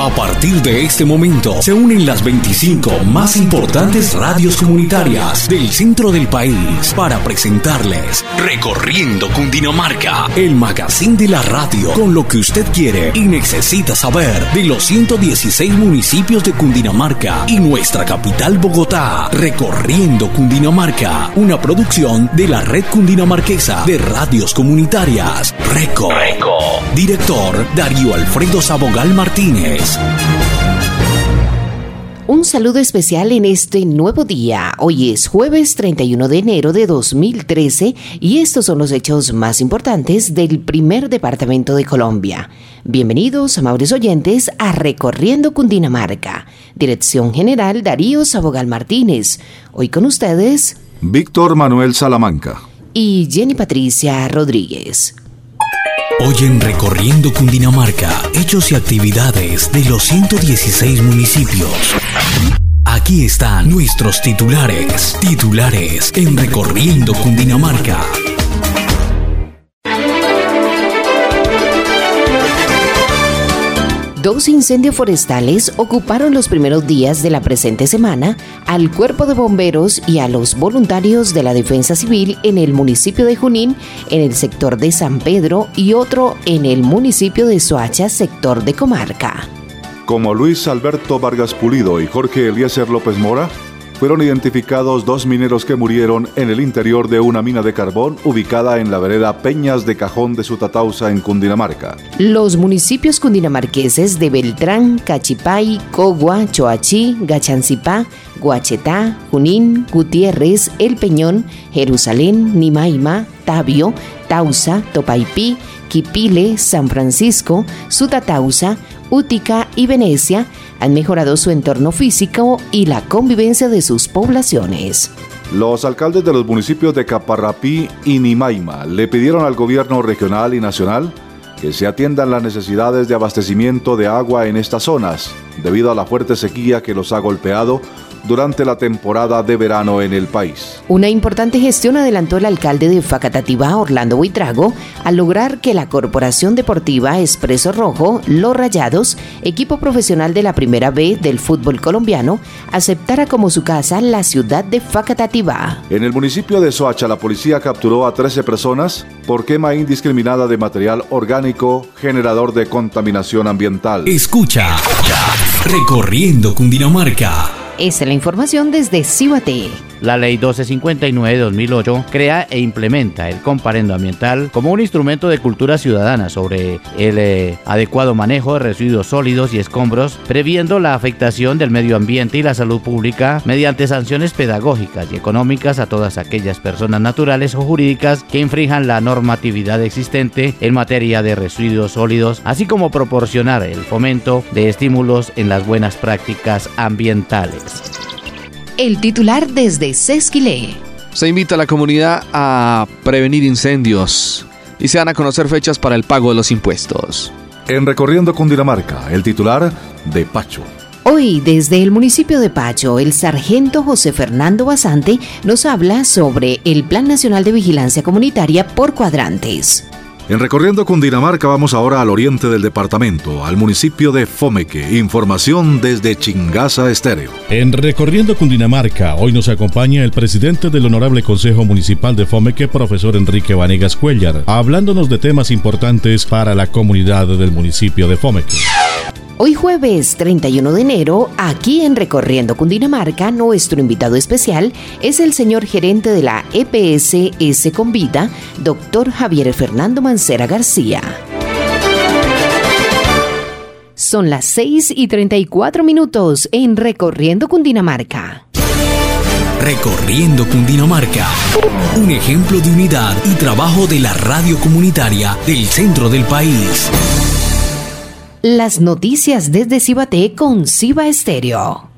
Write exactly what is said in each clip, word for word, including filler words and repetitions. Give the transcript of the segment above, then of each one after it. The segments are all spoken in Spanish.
A partir de este momento se unen las veinticinco más importantes radios comunitarias del centro del país para presentarles Recorriendo Cundinamarca, el magazine de la radio con lo que usted quiere y necesita saber de los ciento dieciséis municipios de Cundinamarca y nuestra capital Bogotá. Recorriendo Cundinamarca, una producción de la Red Cundinamarquesa de Radios Comunitarias, Reco. Reco. Director Darío Alfredo Sabogal Martínez. Un saludo especial en este nuevo día. Hoy es jueves treinta y uno de enero de dos mil trece y estos son los hechos más importantes del primer departamento de Colombia. Bienvenidos, amables oyentes, a Recorriendo Cundinamarca. Dirección General Darío Sabogal Martínez. Hoy con ustedes Víctor Manuel Salamanca y Jenny Patricia Rodríguez. Hoy en Recorriendo Cundinamarca, hechos y actividades de los ciento dieciséis municipios. Aquí están nuestros titulares. Titulares en Recorriendo Cundinamarca. Dos incendios forestales ocuparon los primeros días de la presente semana al Cuerpo de Bomberos y a los voluntarios de la Defensa Civil en el municipio de Junín, en el sector de San Pedro, y otro en el municipio de Soacha, sector de Comarca. Como Luis Alberto Vargas Pulido y Jorge Eliezer López Mora, fueron identificados dos mineros que murieron en el interior de una mina de carbón ubicada en la vereda Peñas de Cajón de Sutatausa, en Cundinamarca. Los municipios cundinamarqueses de Beltrán, Cachipay, Cogua, Choachí, Gachancipá, Guachetá, Junín, Gutiérrez, El Peñón, Jerusalén, Nimaima, Tabio, Tausa, Topaipí, Quipile, San Francisco, Sutatausa, Útica y Venecia han mejorado su entorno físico y la convivencia de sus poblaciones. Los alcaldes de los municipios de Caparrapí y Nimaima le pidieron al gobierno regional y nacional que se atiendan las necesidades de abastecimiento de agua en estas zonas, debido a la fuerte sequía que los ha golpeado durante la temporada de verano en el país. Una importante gestión adelantó el alcalde de Facatativá, Orlando Buitrago, al lograr que la Corporación Deportiva Expreso Rojo, Los Rayados, equipo profesional de la Primera B del fútbol colombiano, aceptara como su casa la ciudad de Facatativá. En el municipio de Soacha, la policía capturó a trece personas por quema indiscriminada de material orgánico generador de contaminación ambiental. Escucha, Recorriendo Cundinamarca. Esta es la información desde Cibate. La Ley doce cincuenta y nueve de dos mil ocho crea e implementa el comparendo ambiental como un instrumento de cultura ciudadana sobre el eh, adecuado manejo de residuos sólidos y escombros, previendo la afectación del medio ambiente y la salud pública mediante sanciones pedagógicas y económicas a todas aquellas personas naturales o jurídicas que infrinjan la normatividad existente en materia de residuos sólidos, así como proporcionar el fomento de estímulos en las buenas prácticas ambientales. El titular desde Sesquilé. Se invita a la comunidad a prevenir incendios y se dan a conocer fechas para el pago de los impuestos. En Recorriendo Cundinamarca, el titular de Pacho. Hoy, desde el municipio de Pacho, el sargento José Fernando Basante nos habla sobre el Plan Nacional de Vigilancia Comunitaria por cuadrantes. En Recorriendo Cundinamarca vamos ahora al oriente del departamento, al municipio de Fomeque. Información desde Chingaza Estéreo. En Recorriendo Cundinamarca, hoy nos acompaña el presidente del Honorable Consejo Municipal de Fomeque, profesor Enrique Vanegas Cuellar, hablándonos de temas importantes para la comunidad del municipio de Fomeque. Hoy jueves treinta y uno de enero, aquí en Recorriendo Cundinamarca, nuestro invitado especial es el señor gerente de la E P S S Convida, doctor Javier Fernando Mancera García. Son las seis y treinta y cuatro minutos en Recorriendo Cundinamarca. Recorriendo Cundinamarca, un ejemplo de unidad y trabajo de la radio comunitaria del centro del país. Las noticias desde Cibate con Ciba Estéreo.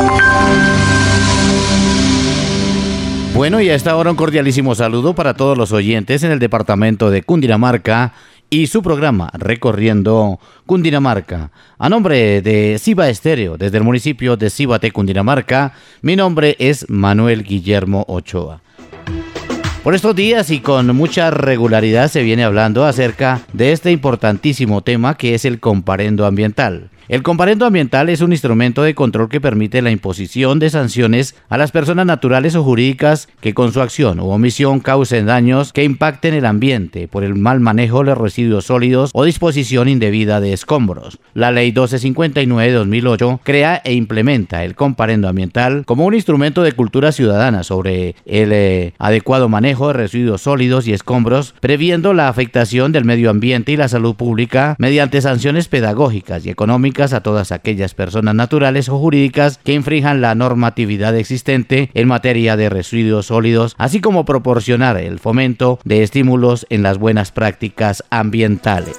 Bueno, y a esta hora un cordialísimo saludo para todos los oyentes en el departamento de Cundinamarca y su programa Recorriendo Cundinamarca. A nombre de Ciba Estéreo, desde el municipio de Cibate, Cundinamarca, mi nombre es Manuel Guillermo Ochoa. Por estos días y con mucha regularidad se viene hablando acerca de este importantísimo tema que es el comparendo ambiental. El comparendo ambiental es un instrumento de control que permite la imposición de sanciones a las personas naturales o jurídicas que con su acción u omisión causen daños que impacten el ambiente por el mal manejo de los residuos sólidos o disposición indebida de escombros. La Ley doce cincuenta y nueve de dos mil ocho crea e implementa el comparendo ambiental como un instrumento de cultura ciudadana sobre el eh, adecuado manejo de residuos sólidos y escombros, previendo la afectación del medio ambiente y la salud pública mediante sanciones pedagógicas y económicas a todas aquellas personas naturales o jurídicas que infrinjan la normatividad existente en materia de residuos sólidos, así como proporcionar el fomento de estímulos en las buenas prácticas ambientales.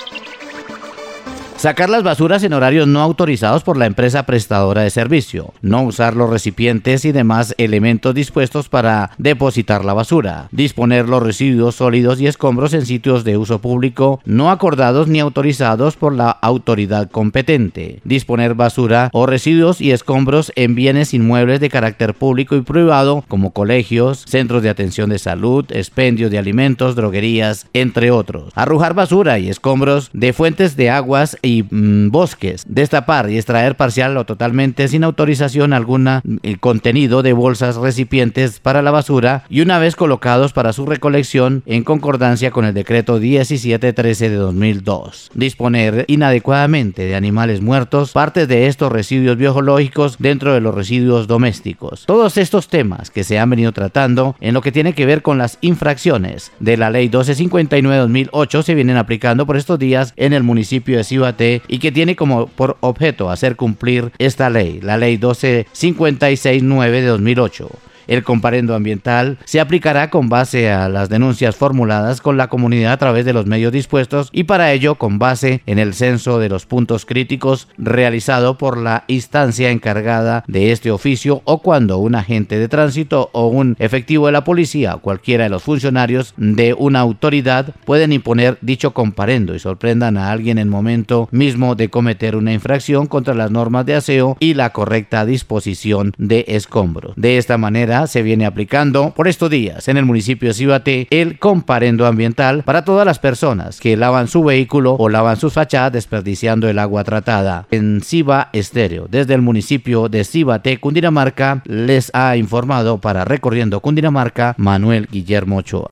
Sacar las basuras en horarios no autorizados por la empresa prestadora de servicio. No usar los recipientes y demás elementos dispuestos para depositar la basura. Disponer los residuos sólidos y escombros en sitios de uso público no acordados ni autorizados por la autoridad competente. Disponer basura o residuos y escombros en bienes inmuebles de carácter público y privado como colegios, centros de atención de salud, expendios de alimentos, droguerías, entre otros. Arrojar basura y escombros de fuentes de aguas y mmm, bosques, destapar y extraer parcial o totalmente sin autorización alguna el contenido de bolsas recipientes para la basura y una vez colocados para su recolección en concordancia con el decreto diecisiete trece de dos mil dos. Disponer inadecuadamente de animales muertos, partes de estos residuos biológicos dentro de los residuos domésticos. Todos estos temas que se han venido tratando en lo que tiene que ver con las infracciones de la Ley doce cincuenta y nueve de dos mil ocho se vienen aplicando por estos días en el municipio de Cibaté y que tiene como por objeto hacer cumplir esta ley, la Ley doce cincuenta y seis nueve de dos mil ocho. El comparendo ambiental se aplicará con base a las denuncias formuladas con la comunidad a través de los medios dispuestos y para ello con base en el censo de los puntos críticos realizado por la instancia encargada de este oficio o cuando un agente de tránsito o un efectivo de la policía o cualquiera de los funcionarios de una autoridad pueden imponer dicho comparendo y sorprendan a alguien en el momento mismo de cometer una infracción contra las normas de aseo y la correcta disposición de escombros. De esta manera se viene aplicando por estos días en el municipio de Cibaté el comparendo ambiental para todas las personas que lavan su vehículo o lavan sus fachadas desperdiciando el agua tratada. En Ciba Estéreo, desde el municipio de Cibaté, Cundinamarca, les ha informado para Recorriendo Cundinamarca Manuel Guillermo Ochoa.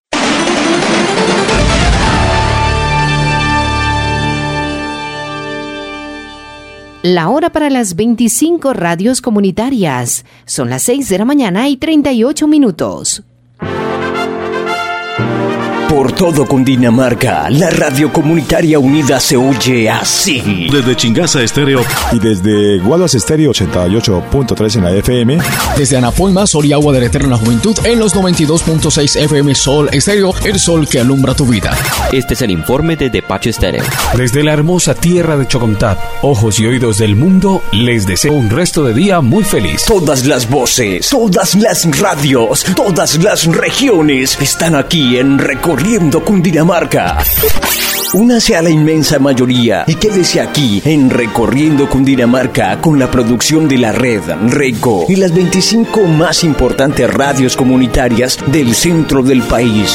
La hora para las veinticinco radios comunitarias. Son las seis de la mañana y treinta y ocho minutos. Por todo Cundinamarca, la radio comunitaria unida se oye así. Desde Chingaza Estéreo y desde Guaduas Estéreo ochenta y ocho punto tres en la F M. Desde Anapoima, Sol y Agua de la Eterna Juventud en los noventa y dos punto seis F M Sol Estéreo, el sol que alumbra tu vida. Este es el informe de Despacho Estéreo. Desde la hermosa tierra de Chocontá, ojos y oídos del mundo, les deseo un resto de día muy feliz. Todas las voces, todas las radios, todas las regiones están aquí en Recorriendo Cundinamarca. Únase a la inmensa mayoría y quédese aquí en Recorriendo Cundinamarca con la producción de la red RECO y las veinticinco más importantes radios comunitarias del centro del país.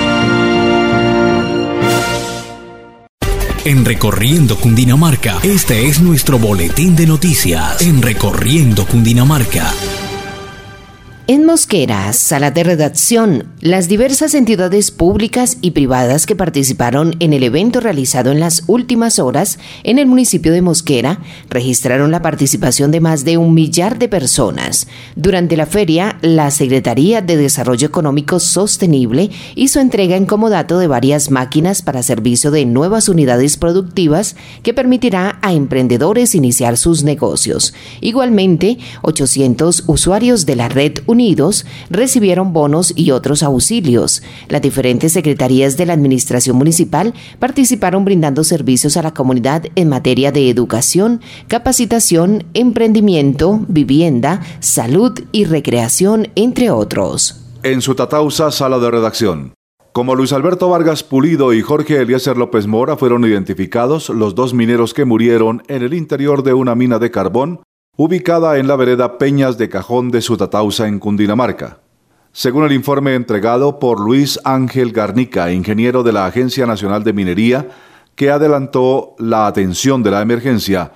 En Recorriendo Cundinamarca, este es nuestro boletín de noticias en Recorriendo Cundinamarca. En Mosquera, sala de redacción, las diversas entidades públicas y privadas que participaron en el evento realizado en las últimas horas en el municipio de Mosquera registraron la participación de más de un millar de personas. Durante la feria, la Secretaría de Desarrollo Económico Sostenible hizo entrega en comodato de varias máquinas para servicio de nuevas unidades productivas que permitirá a emprendedores iniciar sus negocios. Igualmente, ochocientos usuarios de la red Unidos recibieron bonos y otros auxilios. Las diferentes secretarías de la administración municipal participaron brindando servicios a la comunidad en materia de educación, capacitación, emprendimiento, vivienda, salud y recreación, entre otros. En su Tatausa, sala de redacción. Como Luis Alberto Vargas Pulido y Jorge Eliezer López Mora fueron identificados los dos mineros que murieron en el interior de una mina de carbón ubicada en la vereda Peñas de Cajón de Sutatausa en Cundinamarca. Según el informe entregado por Luis Ángel Garnica, ingeniero de la Agencia Nacional de Minería, que adelantó la atención de la emergencia,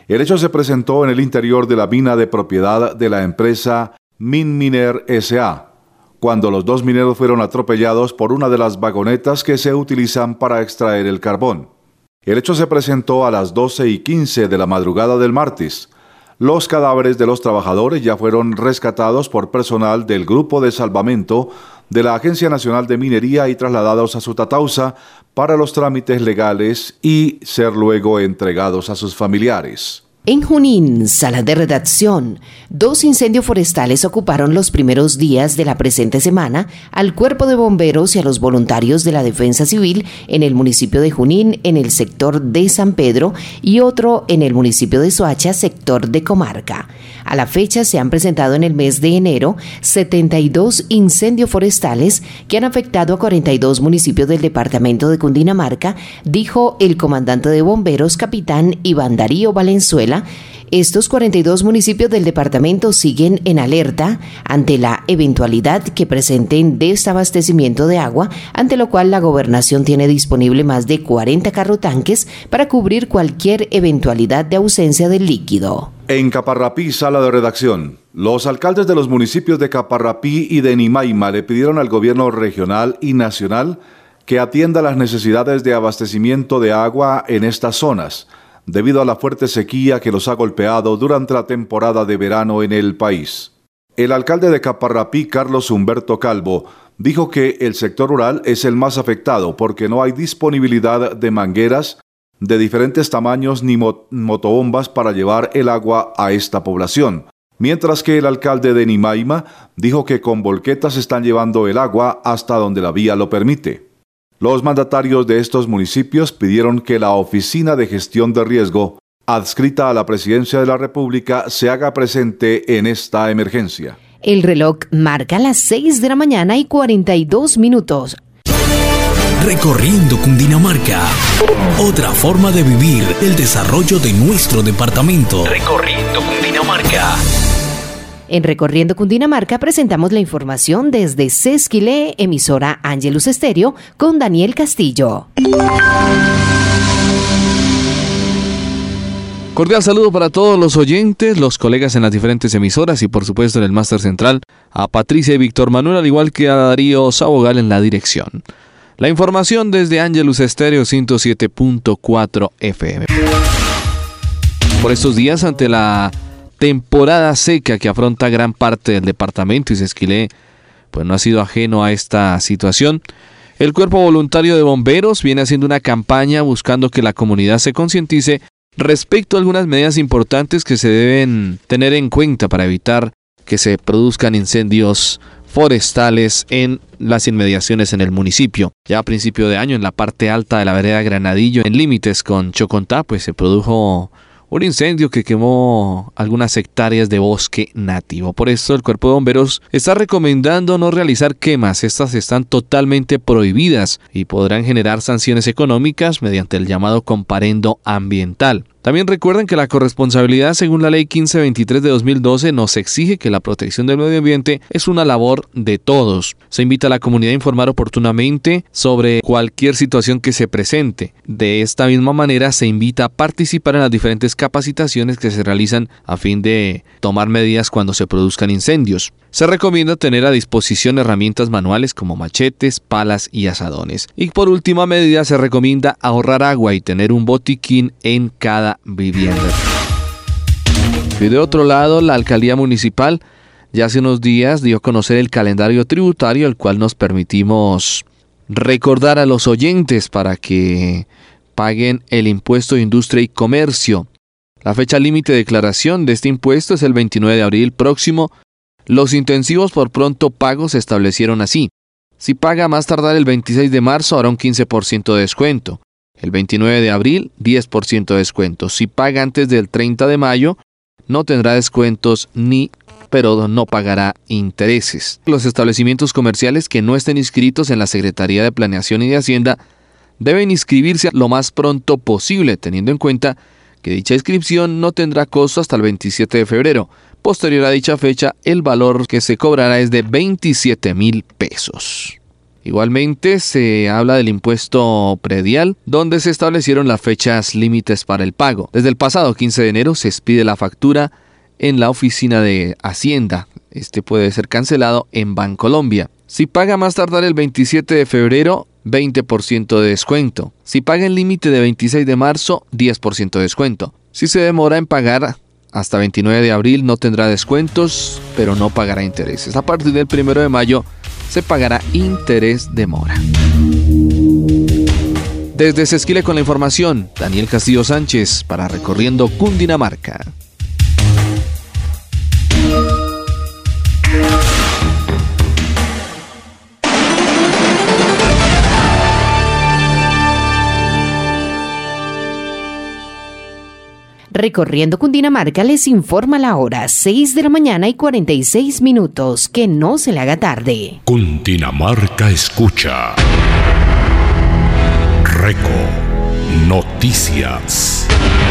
El hecho se presentó en el interior de la mina de propiedad de la empresa Minminer S A, cuando los dos mineros fueron atropellados por una de las vagonetas que se utilizan para extraer el carbón. El hecho se presentó a las doce y quince de la madrugada del martes. Los cadáveres de los trabajadores ya fueron rescatados por personal del Grupo de Salvamento de la Agencia Nacional de Minería y trasladados a Sutatausa para los trámites legales y ser luego entregados a sus familiares. En Junín, sala de redacción, dos incendios forestales ocuparon los primeros días de la presente semana al Cuerpo de Bomberos y a los voluntarios de la Defensa Civil en el municipio de Junín, en el sector de San Pedro, y otro en el municipio de Soacha, sector de Comarca. A la fecha se han presentado en el mes de enero setenta y dos incendios forestales que han afectado a cuarenta y dos municipios del departamento de Cundinamarca, dijo el comandante de bomberos, capitán Iván Darío Valenzuela. Estos cuarenta y dos municipios del departamento siguen en alerta ante la eventualidad que presenten desabastecimiento de agua, ante lo cual la gobernación tiene disponible más de cuarenta carrotanques para cubrir cualquier eventualidad de ausencia del líquido. En Caparrapí, sala de redacción, los alcaldes de los municipios de Caparrapí y de Nimaima le pidieron al gobierno regional y nacional que atienda las necesidades de abastecimiento de agua en estas zonas, debido a la fuerte sequía que los ha golpeado durante la temporada de verano en el país. El alcalde de Caparrapí, Carlos Humberto Calvo, dijo que el sector rural es el más afectado porque no hay disponibilidad de mangueras de diferentes tamaños ni mot- motobombas para llevar el agua a esta población, mientras que el alcalde de Nimaima dijo que con volquetas están llevando el agua hasta donde la vía lo permite. Los mandatarios de estos municipios pidieron que la Oficina de Gestión de Riesgo, adscrita a la Presidencia de la República, se haga presente en esta emergencia. El reloj marca las seis de la mañana y cuarenta y dos minutos. Recorriendo Cundinamarca. Otra forma de vivir el desarrollo de nuestro departamento. Recorriendo Cundinamarca. En Recorriendo Cundinamarca presentamos la información desde Sesquilé, emisora Ángelus Estéreo, con Daniel Castillo. Cordial saludo para todos los oyentes, los colegas en las diferentes emisoras y por supuesto en el máster central, a Patricia y Víctor Manuel, al igual que a Darío Sabogal en la dirección. La información desde Ángelus Estéreo ciento siete punto cuatro F M. Por estos días, ante la temporada seca que afronta gran parte del departamento, y Sesquilé pues no ha sido ajeno a esta situación, el Cuerpo Voluntario de Bomberos viene haciendo una campaña buscando que la comunidad se concientice respecto a algunas medidas importantes que se deben tener en cuenta para evitar que se produzcan incendios forestales en las inmediaciones en el municipio. Ya a principio de año, en la parte alta de la vereda Granadillo, en límites con Chocontá, pues se produjo un incendio que quemó algunas hectáreas de bosque nativo. Por eso el Cuerpo de Bomberos está recomendando no realizar quemas. Estas están totalmente prohibidas y podrán generar sanciones económicas mediante el llamado comparendo ambiental. También recuerden que la corresponsabilidad, según la Ley quince veintitrés de dos mil doce, nos exige que la protección del medio ambiente es una labor de todos. Se invita a la comunidad a informar oportunamente sobre cualquier situación que se presente. De esta misma manera, se invita a participar en las diferentes capacitaciones que se realizan a fin de tomar medidas cuando se produzcan incendios. Se recomienda tener a disposición herramientas manuales como machetes, palas y azadones. Y por última medida, se recomienda ahorrar agua y tener un botiquín en cada vivienda. Y de otro lado, la alcaldía municipal ya hace unos días dio a conocer el calendario tributario, el cual nos permitimos recordar a los oyentes para que paguen el impuesto de industria y comercio. La fecha límite de declaración de este impuesto es el veintinueve de abril próximo. Los intensivos por pronto pago se establecieron así. Si paga más tardar el veintiséis de marzo, habrá un quince por ciento de descuento. El veintinueve de abril, diez por ciento de descuento. Si paga antes del treinta de mayo, no tendrá descuentos ni, pero no pagará intereses. Los establecimientos comerciales que no estén inscritos en la Secretaría de Planeación y de Hacienda deben inscribirse lo más pronto posible, teniendo en cuenta que dicha inscripción no tendrá costo hasta el veintisiete de febrero. Posterior a dicha fecha, el valor que se cobrará es de veintisiete mil pesos. Igualmente se habla del impuesto predial, donde se establecieron las fechas límites para el pago. Desde el pasado quince de enero se expide la factura en la oficina de Hacienda. Este puede ser cancelado en Bancolombia. Si paga más tardar el veintisiete de febrero, veinte por ciento de descuento. Si paga en límite de veintiséis de marzo, diez por ciento de descuento. Si se demora en pagar hasta veintinueve de abril, no tendrá descuentos, pero no pagará intereses. A partir del primero de mayo se pagará interés de mora. Desde Sesquile con la información, Daniel Castillo Sánchez para Recorriendo Cundinamarca. Recorriendo Cundinamarca les informa la hora seis de la mañana y cuarenta y seis minutos. Que no se le haga tarde. Cundinamarca escucha. Reco Noticias.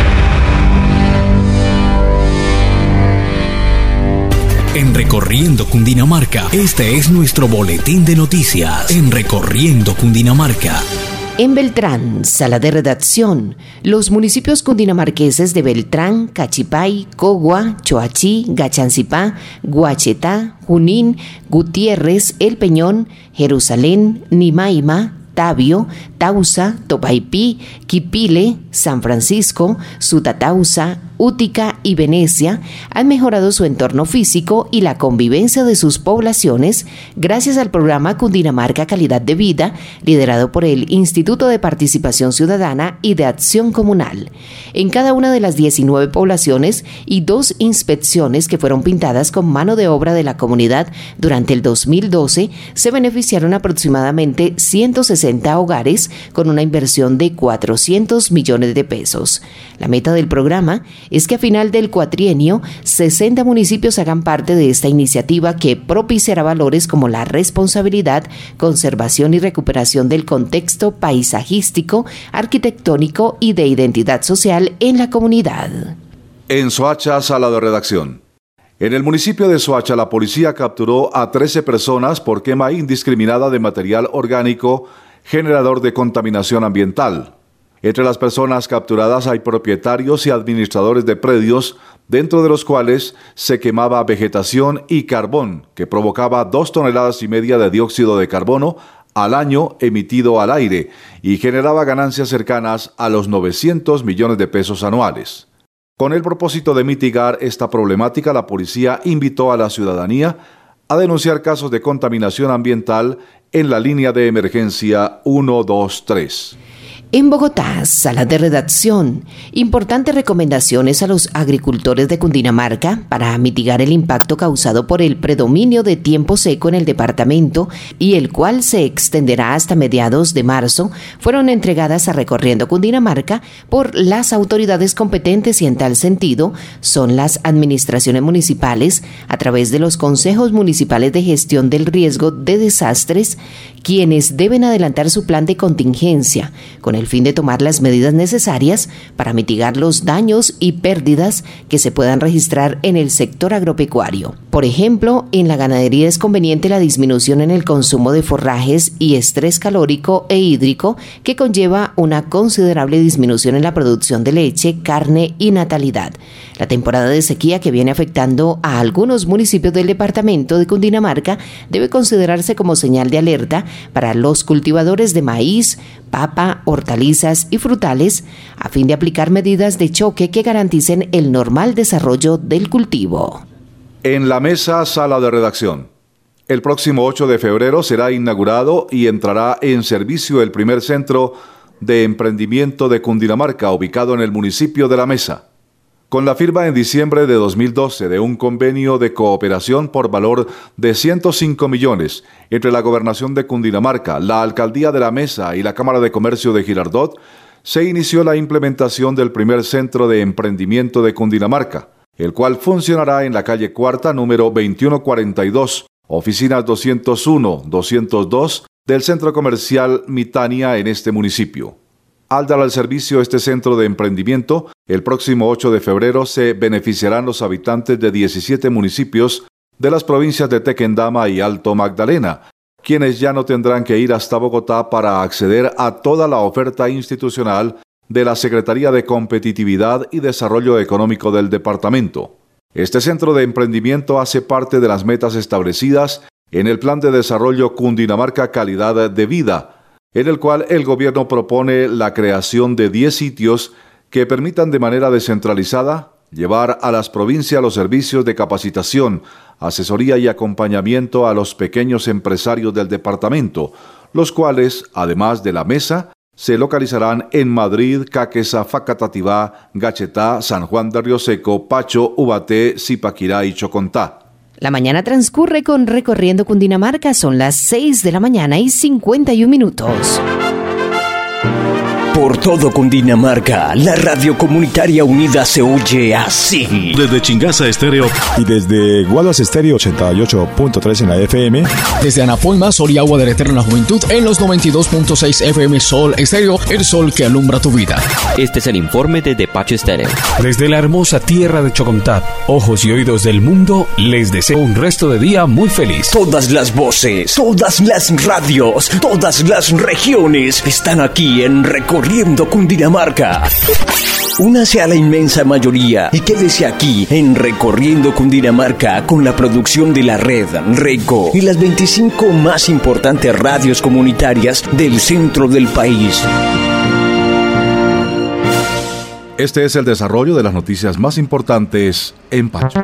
En Recorriendo Cundinamarca, este es nuestro boletín de noticias. En Recorriendo Cundinamarca. En Beltrán, sala de redacción, los municipios cundinamarqueses de Beltrán, Cachipay, Cogua, Choachí, Gachancipá, Guachetá, Junín, Gutiérrez, El Peñón, Jerusalén, Nimaima, Tabio, Tausa, Topaipí, Quipile, San Francisco, Sutatausa, Útica y Venecia han mejorado su entorno físico y la convivencia de sus poblaciones gracias al programa Cundinamarca Calidad de Vida, liderado por el Instituto de Participación Ciudadana y de Acción Comunal. En cada una de las diecinueve poblaciones y dos inspecciones que fueron pintadas con mano de obra de la comunidad durante el dos mil doce, se beneficiaron aproximadamente ciento sesenta hogares con una inversión de cuatrocientos millones de pesos. La meta del programa es que a final del cuatrienio, sesenta municipios hagan parte de esta iniciativa que propiciará valores como la responsabilidad, conservación y recuperación del contexto paisajístico, arquitectónico y de identidad social en la comunidad. En Soacha, sala de redacción. En el municipio de Soacha, la policía capturó a trece personas por quema indiscriminada de material orgánico generador de contaminación ambiental. Entre las personas capturadas hay propietarios y administradores de predios, dentro de los cuales se quemaba vegetación y carbón, que provocaba dos toneladas y media de dióxido de carbono al año emitido al aire y generaba ganancias cercanas a los novecientos millones de pesos anuales. Con el propósito de mitigar esta problemática, la policía invitó a la ciudadanía a denunciar casos de contaminación ambiental en la línea de emergencia uno dos tres. En Bogotá, sala de redacción, importantes recomendaciones a los agricultores de Cundinamarca para mitigar el impacto causado por el predominio de tiempo seco en el departamento y el cual se extenderá hasta mediados de marzo, fueron entregadas a Recorriendo Cundinamarca por las autoridades competentes y en tal sentido son las administraciones municipales a través de los consejos municipales de gestión del riesgo de desastres, quienes deben adelantar su plan de contingencia con el fin de tomar las medidas necesarias para mitigar los daños y pérdidas que se puedan registrar en el sector agropecuario. Por ejemplo, en la ganadería es conveniente la disminución en el consumo de forrajes y estrés calórico e hídrico que conlleva una considerable disminución en la producción de leche, carne y natalidad. La temporada de sequía que viene afectando a algunos municipios del departamento de Cundinamarca debe considerarse como señal de alerta para los cultivadores de maíz, papa, hortalizas y frutales a fin de aplicar medidas de choque que garanticen el normal desarrollo del cultivo. En la mesa, sala de redacción. El próximo ocho de febrero será inaugurado y entrará en servicio el primer centro de emprendimiento de Cundinamarca, ubicado en el municipio de La Mesa. Con la firma en diciembre de dos mil doce de un convenio de cooperación por valor de ciento cinco millones entre la Gobernación de Cundinamarca, la Alcaldía de La Mesa y la Cámara de Comercio de Girardot, se inició la implementación del primer centro de emprendimiento de Cundinamarca, el cual funcionará en la calle Cuarta, número veintiuno cuarenta y dos, oficinas doscientos uno, doscientos dos del Centro Comercial Mitania en este municipio. Al dar al servicio este centro de emprendimiento, el próximo ocho de febrero se beneficiarán los habitantes de diecisiete municipios de las provincias de Tequendama y Alto Magdalena, quienes ya no tendrán que ir hasta Bogotá para acceder a toda la oferta institucional de la Secretaría de Competitividad y Desarrollo Económico del departamento. Este centro de emprendimiento hace parte de las metas establecidas en el Plan de Desarrollo Cundinamarca Calidad de Vida, en el cual el gobierno propone la creación de diez sitios que permitan de manera descentralizada llevar a las provincias los servicios de capacitación, asesoría y acompañamiento a los pequeños empresarios del departamento, los cuales, además de la mesa, se localizarán en Madrid, Caquesa, Facatativá, Gachetá, San Juan de Río Seco, Pacho, Ubaté, Zipaquirá y Chocontá. La mañana transcurre con Recorriendo Cundinamarca. Son las seis de la mañana y cincuenta y un minutos. Por todo Cundinamarca, la radio comunitaria unida se oye así. Desde Chingaza Estéreo y desde Guaduas Estéreo ochenta y ocho punto tres en la F M. Desde Anapoima, Sol y Agua de Eterna Juventud en los noventa y dos punto seis F M Sol Estéreo, el sol que alumbra tu vida. Este es el informe de Despacho Estéreo. Desde la hermosa tierra de Chocontá, ojos y oídos del mundo, les deseo un resto de día muy feliz. Todas las voces, todas las radios, todas las regiones están aquí en Recorriendo Cundinamarca. Únase a la inmensa mayoría y quédese aquí en Recorriendo Cundinamarca con la producción de la red RECO y las veinticinco más importantes radios comunitarias del centro del país. Este es el desarrollo de las noticias más importantes en Pacho.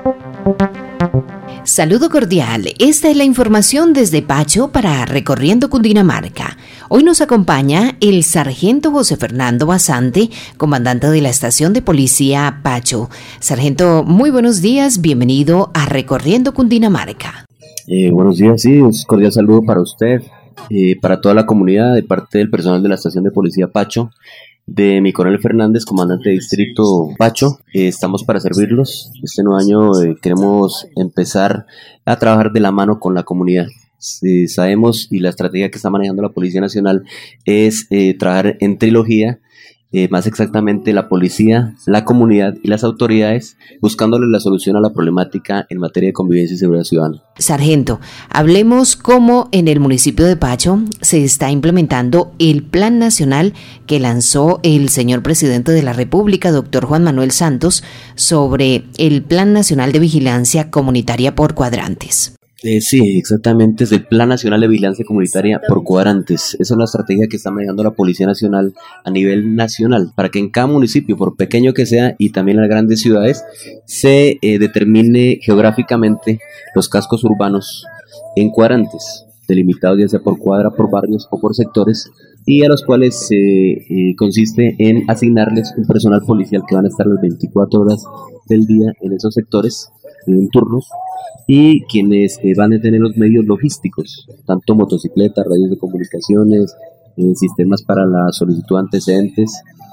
Saludo cordial, esta es la información desde Pacho para Recorriendo Cundinamarca. Hoy nos acompaña el sargento José Fernando Basante, comandante de la estación de policía Pacho. Sargento, muy buenos días, bienvenido a Recorriendo Cundinamarca. Eh, buenos días, sí, un cordial saludo para usted, eh, para toda la comunidad, de parte del personal de la estación de policía Pacho, de mi coronel Fernández, comandante de distrito Pacho. Eh, estamos para servirlos. Este nuevo año eh, queremos empezar a trabajar de la mano con la comunidad. Eh, sabemos, y la estrategia que está manejando la Policía Nacional es eh, trabajar en trilogía, eh, más exactamente la policía, la comunidad y las autoridades, buscándole la solución a la problemática en materia de convivencia y seguridad ciudadana. Sargento, hablemos cómo en el municipio de Pacho se está implementando el Plan Nacional que lanzó el señor presidente de la República, doctor Juan Manuel Santos, sobre el Plan Nacional de Vigilancia Comunitaria por Cuadrantes. Eh, sí, exactamente, es el Plan Nacional de Vigilancia Comunitaria por Cuadrantes. Esa es la estrategia que está manejando la Policía Nacional a nivel nacional, para que en cada municipio, por pequeño que sea, y también en las grandes ciudades, se eh, determine geográficamente los cascos urbanos en cuadrantes, delimitados ya sea por cuadra, por barrios o por sectores, y a los cuales eh, eh, consiste en asignarles un personal policial que van a estar las veinticuatro horas del día en esos sectores, en turnos, y quienes eh, van a tener los medios logísticos, tanto motocicletas, radios de comunicaciones, eh, sistemas para la solicitud de antecedentes,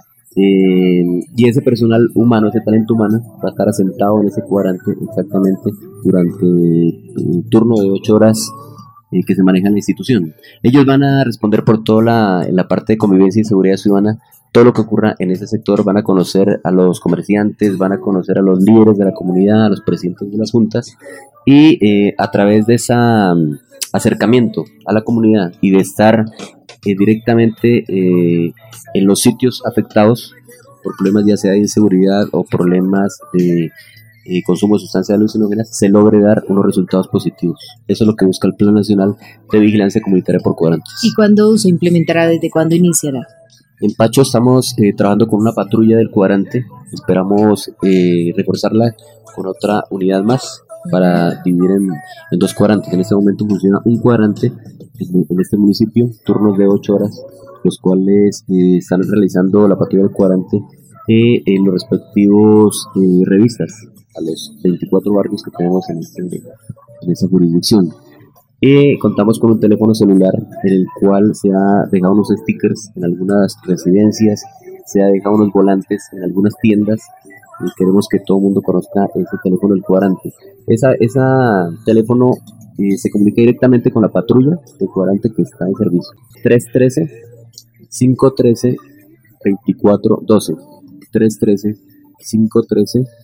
eh, y ese personal humano, ese talento humano, va a estar asentado en ese cuadrante exactamente durante un turno de ocho horas eh, que se maneja en la institución. Ellos van a responder por toda la, la parte de convivencia y seguridad ciudadana, todo lo que ocurra en ese sector. Van a conocer a los comerciantes, van a conocer a los líderes de la comunidad, a los presidentes de las juntas, y eh, a través de ese um, acercamiento a la comunidad y de estar eh, directamente eh, en los sitios afectados por problemas ya sea de inseguridad o problemas de eh, consumo de sustancias alucinógenas, se logre dar unos resultados positivos. Eso es lo que busca el Plan Nacional de Vigilancia Comunitaria por Cuadrantes. ¿Y cuándo se implementará? ¿Desde cuándo iniciará? En Pacho estamos eh, trabajando con una patrulla del cuadrante. Esperamos eh, reforzarla con otra unidad más para dividir en, en dos cuadrantes. En este momento funciona un cuadrante en, en este municipio, turnos de ocho horas, los cuales eh, están realizando la patrulla del cuadrante eh, en los respectivos eh, revistas a los veinticuatro barrios que tenemos en, este, en esa jurisdicción. Eh, contamos con un teléfono celular en el cual se ha dejado unos stickers en algunas residencias, se ha dejado unos volantes en algunas tiendas, y queremos que todo el mundo conozca ese teléfono del cuadrante. Esa, esa teléfono eh, se comunica directamente con la patrulla del cuadrante que está en servicio. tres uno tres, cinco uno tres, dos cuatro uno dos. tres uno tres, cinco uno tres,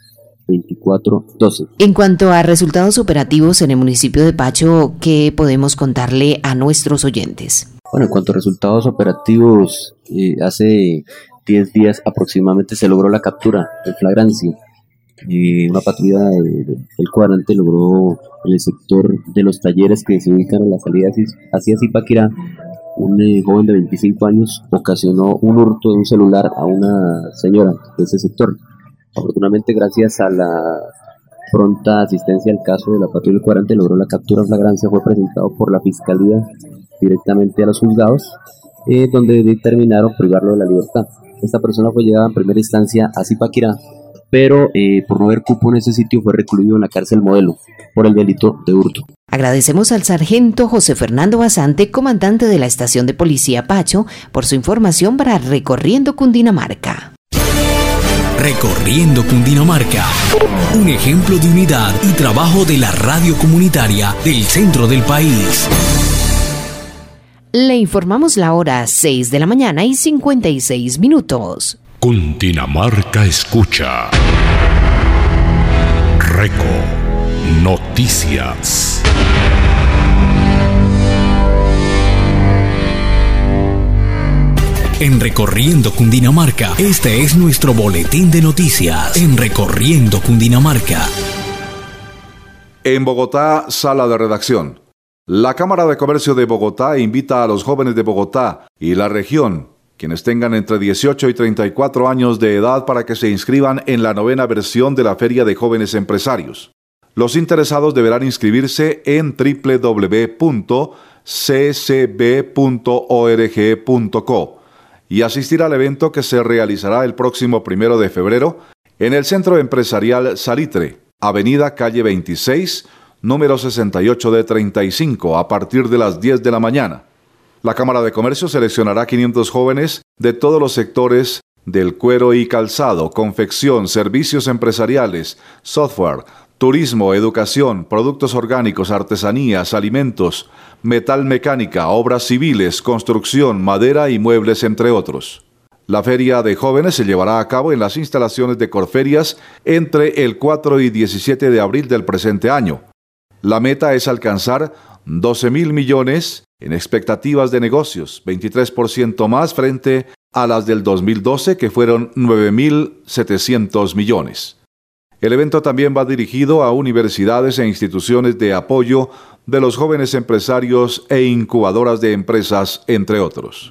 veinticuatro doce. En cuanto a resultados operativos en el municipio de Pacho, ¿qué podemos contarle a nuestros oyentes? Bueno, en cuanto a resultados operativos, eh, hace diez días aproximadamente se logró la captura en flagrancia. Eh, una patrulla de, de, del cuadrante logró en el sector de los talleres que se ubican en la salida hacia Zipaquirá. Un eh, joven de veinticinco años ocasionó un hurto de un celular a una señora de ese sector. Afortunadamente, gracias a la pronta asistencia al caso de la patrulla del cuadrante, logró la captura en flagrancia. Fue presentado por la Fiscalía directamente a los juzgados, eh, donde determinaron privarlo de la libertad. Esta persona fue llevada en primera instancia a Zipaquirá, pero eh, por no haber cupo en ese sitio fue recluido en la cárcel Modelo por el delito de hurto. Agradecemos al sargento José Fernando Basante, comandante de la estación de policía Pacho, por su información para Recorriendo Cundinamarca. Recorriendo Cundinamarca, un ejemplo de unidad y trabajo de la radio comunitaria del centro del país. Le informamos la hora seis de la mañana y cincuenta y seis minutos. Cundinamarca escucha. Reco Noticias. En Recorriendo Cundinamarca, este es nuestro boletín de noticias. En Recorriendo Cundinamarca. En Bogotá, sala de redacción. La Cámara de Comercio de Bogotá invita a los jóvenes de Bogotá y la región, quienes tengan entre dieciocho y treinta y cuatro años de edad, para que se inscriban en la novena versión de la Feria de Jóvenes Empresarios. Los interesados deberán inscribirse en doble u doble u doble u punto c c b punto org punto co y asistir al evento que se realizará el próximo primero de febrero en el Centro Empresarial Salitre, Avenida Calle veintiséis, número sesenta y ocho de treinta y cinco, a partir de las diez de la mañana. La Cámara de Comercio seleccionará quinientos jóvenes de todos los sectores del cuero y calzado, confección, servicios empresariales, software, turismo, educación, productos orgánicos, artesanías, alimentos, metal mecánica, obras civiles, construcción, madera y muebles, entre otros. La Feria de Jóvenes se llevará a cabo en las instalaciones de Corferias entre el cuatro y diecisiete de abril del presente año. La meta es alcanzar doce mil millones en expectativas de negocios, veintitrés por ciento más frente a las del dos mil doce, que fueron nueve mil setecientos millones. El evento también va dirigido a universidades e instituciones de apoyo de los jóvenes empresarios e incubadoras de empresas, entre otros.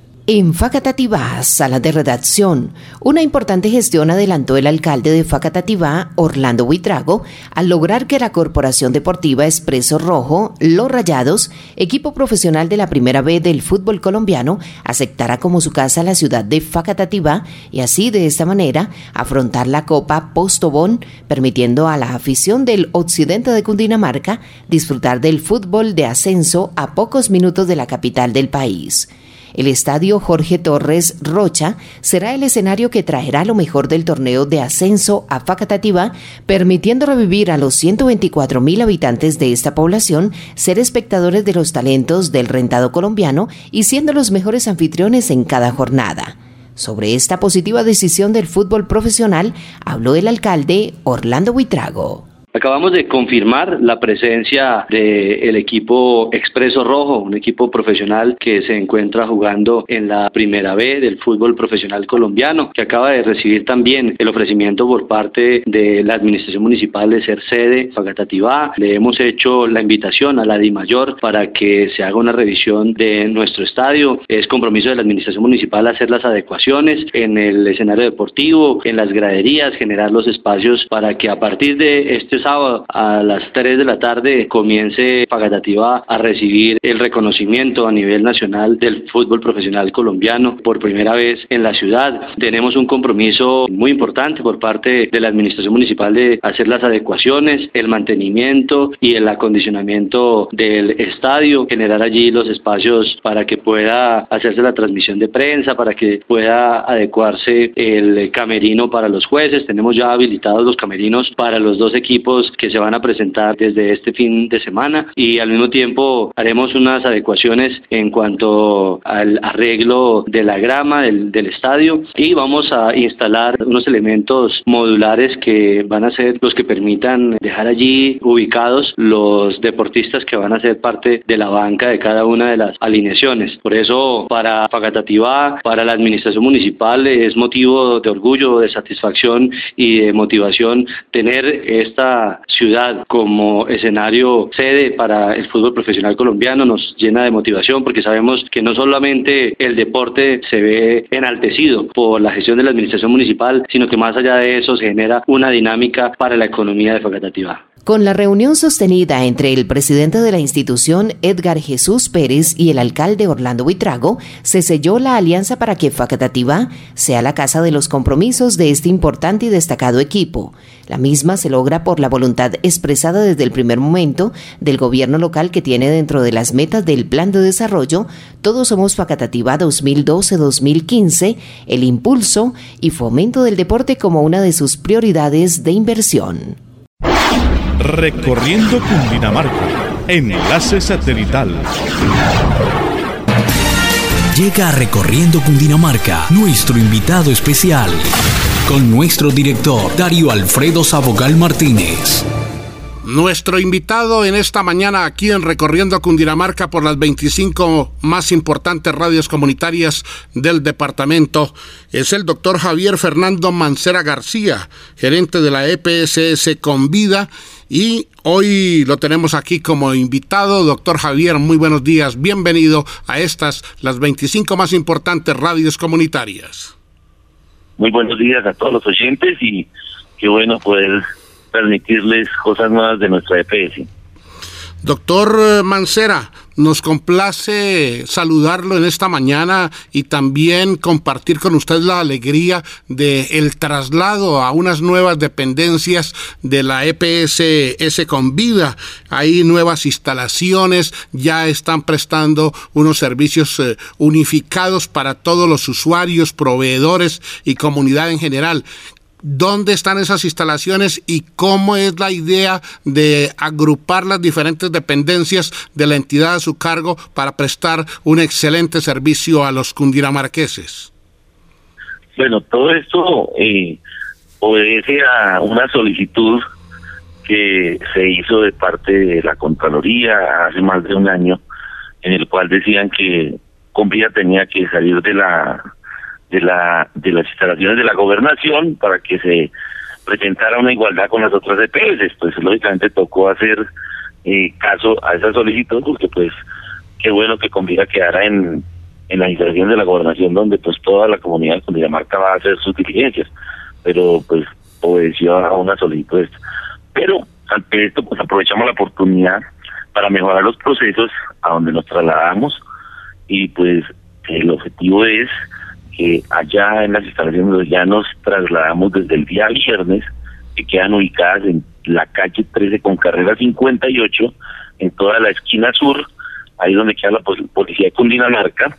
En Facatativá, sala de redacción, una importante gestión adelantó el alcalde de Facatativá, Orlando Buitrago, al lograr que la Corporación Deportiva Expreso Rojo, Los Rayados, equipo profesional de la Primera B del fútbol colombiano, aceptara como su casa la ciudad de Facatativá y así, de esta manera, afrontar la Copa Postobón, permitiendo a la afición del occidente de Cundinamarca disfrutar del fútbol de ascenso a pocos minutos de la capital del país. El estadio Jorge Torres Rocha será el escenario que traerá lo mejor del torneo de ascenso a Facatativá, permitiendo revivir a los ciento veinticuatro mil habitantes de esta población ser espectadores de los talentos del rentado colombiano y siendo los mejores anfitriones en cada jornada. Sobre esta positiva decisión del fútbol profesional habló el alcalde Orlando Buitrago. Acabamos de confirmar la presencia del equipo Expreso Rojo, un equipo profesional que se encuentra jugando en la Primera B del fútbol profesional colombiano, que acaba de recibir también el ofrecimiento por parte de la administración municipal de ser sede Facatativá. Le hemos hecho la invitación a la DIMAYOR para que se haga una revisión de nuestro estadio. Es compromiso de la administración municipal hacer las adecuaciones en el escenario deportivo, en las graderías, generar los espacios para que a partir de este sábado a las tres de la tarde comience Facatativá a recibir el reconocimiento a nivel nacional del fútbol profesional colombiano por primera vez en la ciudad. Tenemos un compromiso muy importante por parte de la administración municipal de hacer las adecuaciones, el mantenimiento y el acondicionamiento del estadio, generar allí los espacios para que pueda hacerse la transmisión de prensa, para que pueda adecuarse el camerino para los jueces. Tenemos ya habilitados los camerinos para los dos equipos equipos que se van a presentar desde este fin de semana, y al mismo tiempo haremos unas adecuaciones en cuanto al arreglo de la grama del, del estadio, y vamos a instalar unos elementos modulares que van a ser los que permitan dejar allí ubicados los deportistas que van a ser parte de la banca de cada una de las alineaciones. Por eso, para Facatativá, para la administración municipal, es motivo de orgullo, de satisfacción y de motivación tener esta ciudad como escenario sede para el fútbol profesional colombiano. Nos llena de motivación porque sabemos que no solamente el deporte se ve enaltecido por la gestión de la administración municipal, sino que más allá de eso se genera una dinámica para la economía de Facatativá. Con la reunión sostenida entre el presidente de la institución, Edgar Jesús Pérez, y el alcalde Orlando Buitrago, se selló la alianza para que Facatativá sea la casa de los compromisos de este importante y destacado equipo. La misma se logra por la voluntad expresada desde el primer momento del gobierno local, que tiene dentro de las metas del Plan de Desarrollo Todos Somos Facatativá dos mil doce a dos mil quince, el impulso y fomento del deporte como una de sus prioridades de inversión. Recorriendo Cundinamarca, enlace satelital. Llega a Recorriendo Cundinamarca nuestro invitado especial, con nuestro director Darío Alfredo Sabogal Martínez. Nuestro invitado en esta mañana aquí en Recorriendo Cundinamarca por las veinticinco más importantes radios comunitarias del departamento es el doctor Javier Fernando Mancera García, gerente de la E P S S Convida, y hoy lo tenemos aquí como invitado. Doctor Javier, muy buenos días, bienvenido a estas, las veinticinco más importantes radios comunitarias. Muy buenos días a todos los oyentes y qué bueno poder permitirles cosas nuevas de nuestra E P S. Doctor Mancera, nos complace saludarlo en esta mañana y también compartir con usted la alegría del traslado a unas nuevas dependencias de la E P S S Convida. Hay nuevas instalaciones, ya están prestando unos servicios eh, unificados para todos los usuarios, proveedores y comunidad en general. ¿Dónde están esas instalaciones y cómo es la idea de agrupar las diferentes dependencias de la entidad a su cargo para prestar un excelente servicio a los cundinamarqueses? Bueno, todo esto eh, obedece a una solicitud que se hizo de parte de la Contraloría hace más de un año, en el cual decían que Convida tenía que salir de la de la de las instalaciones de la gobernación para que se presentara una igualdad con las otras E P S. Pues lógicamente tocó hacer eh, caso a esa solicitud, porque pues qué bueno que Convida quedara en en la instalación de la gobernación, donde pues toda la comunidad de Cundinamarca va a hacer sus diligencias, pero pues obedeció a una solicitud. Pero ante esto pues aprovechamos la oportunidad para mejorar los procesos a donde nos trasladamos, y pues el objetivo es que allá en las instalaciones donde ya nos trasladamos desde el día viernes, que quedan ubicadas en la calle trece con carrera cincuenta y ocho, en toda la esquina sur, ahí donde queda la policía de Cundinamarca,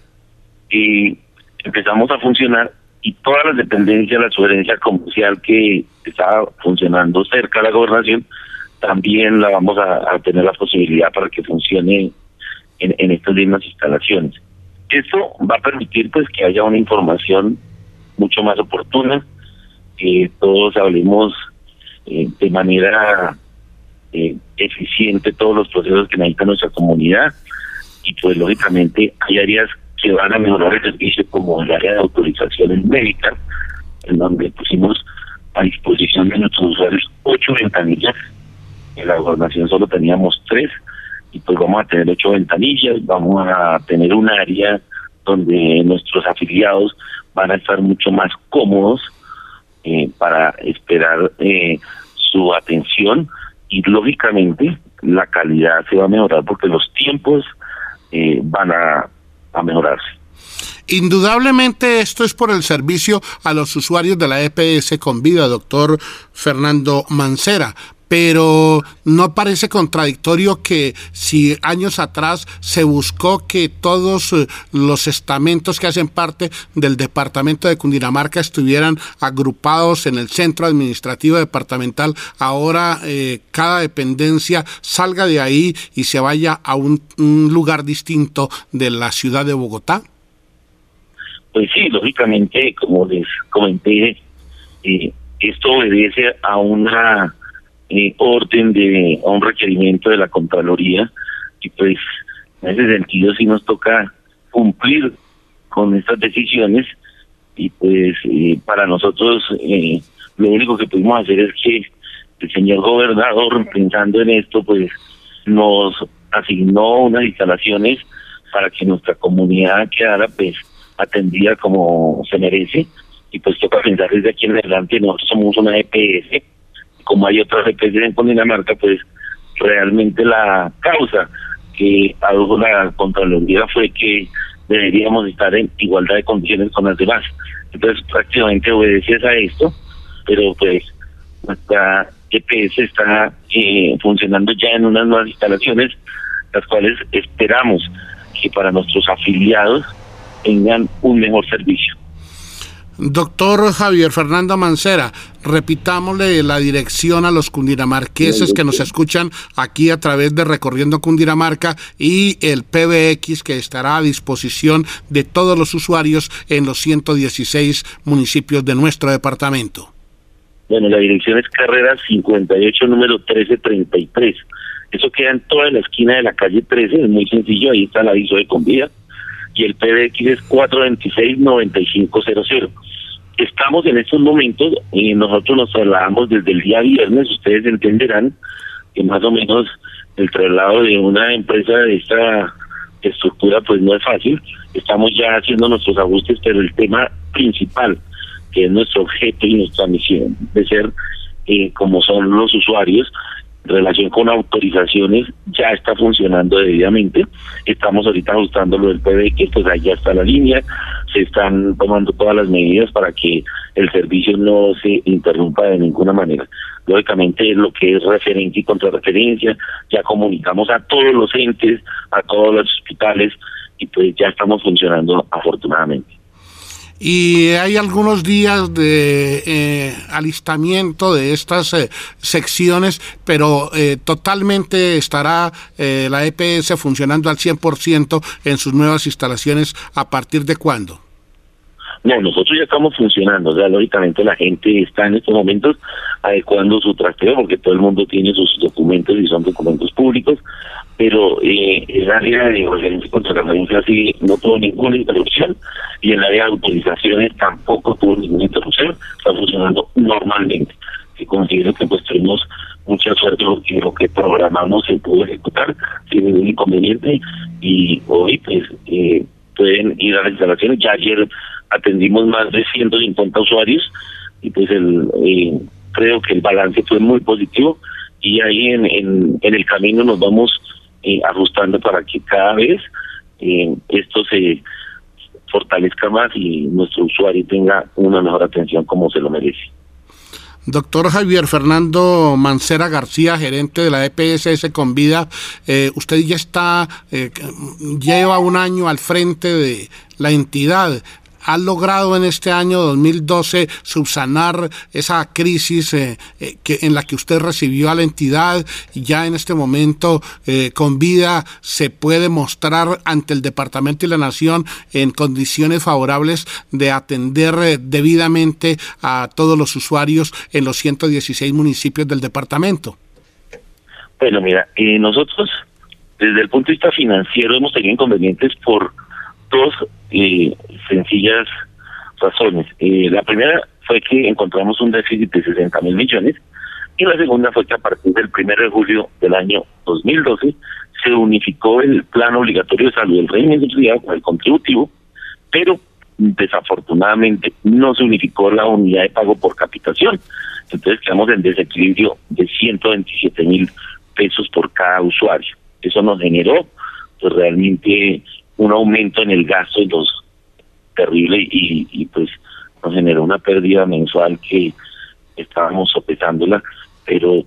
y empezamos a funcionar, y todas las dependencias, la sugerencia comercial que estaba funcionando cerca de la gobernación, también la vamos a, a tener la posibilidad para que funcione en, en estas mismas instalaciones. Esto va a permitir pues que haya una información mucho más oportuna, que todos hablemos eh, de manera eh, eficiente todos los procesos que necesita nuestra comunidad, y pues lógicamente hay áreas que van a mejorar el servicio, como el área de autorizaciones médicas, en donde pusimos a disposición de nuestros usuarios ocho ventanillas. En la gobernación solo teníamos tres, y pues vamos a tener ocho ventanillas. Vamos a tener un área donde nuestros afiliados van a estar mucho más cómodos eh, para esperar eh, su atención, y lógicamente la calidad se va a mejorar porque los tiempos eh, van a, a mejorarse. Indudablemente esto es por el servicio a los usuarios de la E P S Convida, doctor Fernando Mancera, pero ¿no parece contradictorio que si años atrás se buscó que todos eh, los estamentos que hacen parte del departamento de Cundinamarca estuvieran agrupados en el centro administrativo departamental, ahora eh, cada dependencia salga de ahí y se vaya a un, un lugar distinto de la ciudad de Bogotá? Pues sí, lógicamente, como les comenté, eh, esto obedece a una eh, orden, de a un requerimiento de la Contraloría, y pues en ese sentido sí nos toca cumplir con estas decisiones, y pues eh, para nosotros eh, lo único que pudimos hacer es que el señor gobernador, pensando en esto, pues nos asignó unas instalaciones para que nuestra comunidad quedara pues atendida como se merece, y pues toca pensar desde aquí en adelante. Nosotros somos una E P S, como hay otras E P S en Cundinamarca, pues realmente la causa que adujo la Contraloría fue que deberíamos estar en igualdad de condiciones con las demás. Entonces prácticamente obedeces a esto, pero pues nuestra E P S está eh, funcionando ya en unas nuevas instalaciones, las cuales esperamos que para nuestros afiliados tengan un mejor servicio. Doctor Javier Fernando Mancera, repitámosle la dirección a los cundinamarqueses que nos escuchan aquí a través de Recorriendo Cundinamarca, y el P B X que estará a disposición de todos los usuarios en los ciento dieciséis municipios de nuestro departamento. Bueno, la dirección es Carrera cincuenta y ocho, número trece treinta y tres. Eso queda en toda la esquina de la calle trece, es muy sencillo, ahí está el aviso de Convida, y el P B X es cuatro dos seis, nueve cinco cero cero. Estamos en estos momentos, y nosotros nos trasladamos desde el día viernes. Ustedes entenderán que más o menos el traslado de una empresa de esta estructura pues no es fácil. Estamos ya haciendo nuestros ajustes, pero el tema principal, que es nuestro objeto y nuestra misión de ser eh, como son los usuarios, en relación con autorizaciones, ya está funcionando debidamente. Estamos ahorita ajustando lo del P B X, pues ahí ya está la línea, se están tomando todas las medidas para que el servicio no se interrumpa de ninguna manera. Lógicamente, lo que es referencia y contrarreferencia, ya comunicamos a todos los entes, a todos los hospitales, y pues ya estamos funcionando afortunadamente. Y hay algunos días de eh, alistamiento de estas eh, secciones, pero eh, totalmente estará eh, la E P S funcionando al cien por ciento en sus nuevas instalaciones. ¿A partir de cuándo? No, nosotros ya estamos funcionando. O sea, lógicamente la gente está en estos momentos adecuando su trasteo, porque todo el mundo tiene sus documentos y son documentos públicos, pero eh, el área de organización contra la violencia sí no tuvo ninguna interrupción, y el área de autorizaciones tampoco tuvo ninguna interrupción, está funcionando normalmente. Y considero que pues tuvimos mucha suerte porque lo que programamos se pudo ejecutar sin ningún inconveniente, y hoy pues eh, pueden ir a las instalaciones. Ya ayer atendimos más de ciento cincuenta usuarios, y pues el eh, creo que el balance fue muy positivo, y ahí en, en, en el camino nos vamos eh, ajustando para que cada vez eh, esto se fortalezca más y nuestro usuario tenga una mejor atención como se lo merece. Doctor Javier Fernando Mancera García, gerente de la E P S S Convida, eh, usted ya está, eh, lleva un año al frente de la entidad. ¿Ha logrado en este año dos mil doce subsanar esa crisis eh, eh, que en la que usted recibió a la entidad? Y ya en este momento eh, Convida se puede mostrar ante el Departamento y la Nación en condiciones favorables de atender eh, debidamente a todos los usuarios en los ciento dieciséis municipios del departamento. Bueno, mira, eh, nosotros desde el punto de vista financiero hemos tenido inconvenientes por dos eh, sencillas razones. Eh, la primera fue que encontramos un déficit de sesenta mil millones, y la segunda fue que a partir del primero de julio del año dos mil doce se unificó el plan obligatorio de salud del régimen de solidaridad con el contributivo, pero desafortunadamente no se unificó la unidad de pago por capitación. Entonces quedamos en desequilibrio de ciento veintisiete mil pesos por cada usuario. Eso nos generó pues realmente un aumento en el gasto de los terrible, y, y pues nos generó una pérdida mensual que estábamos sopesándola, pero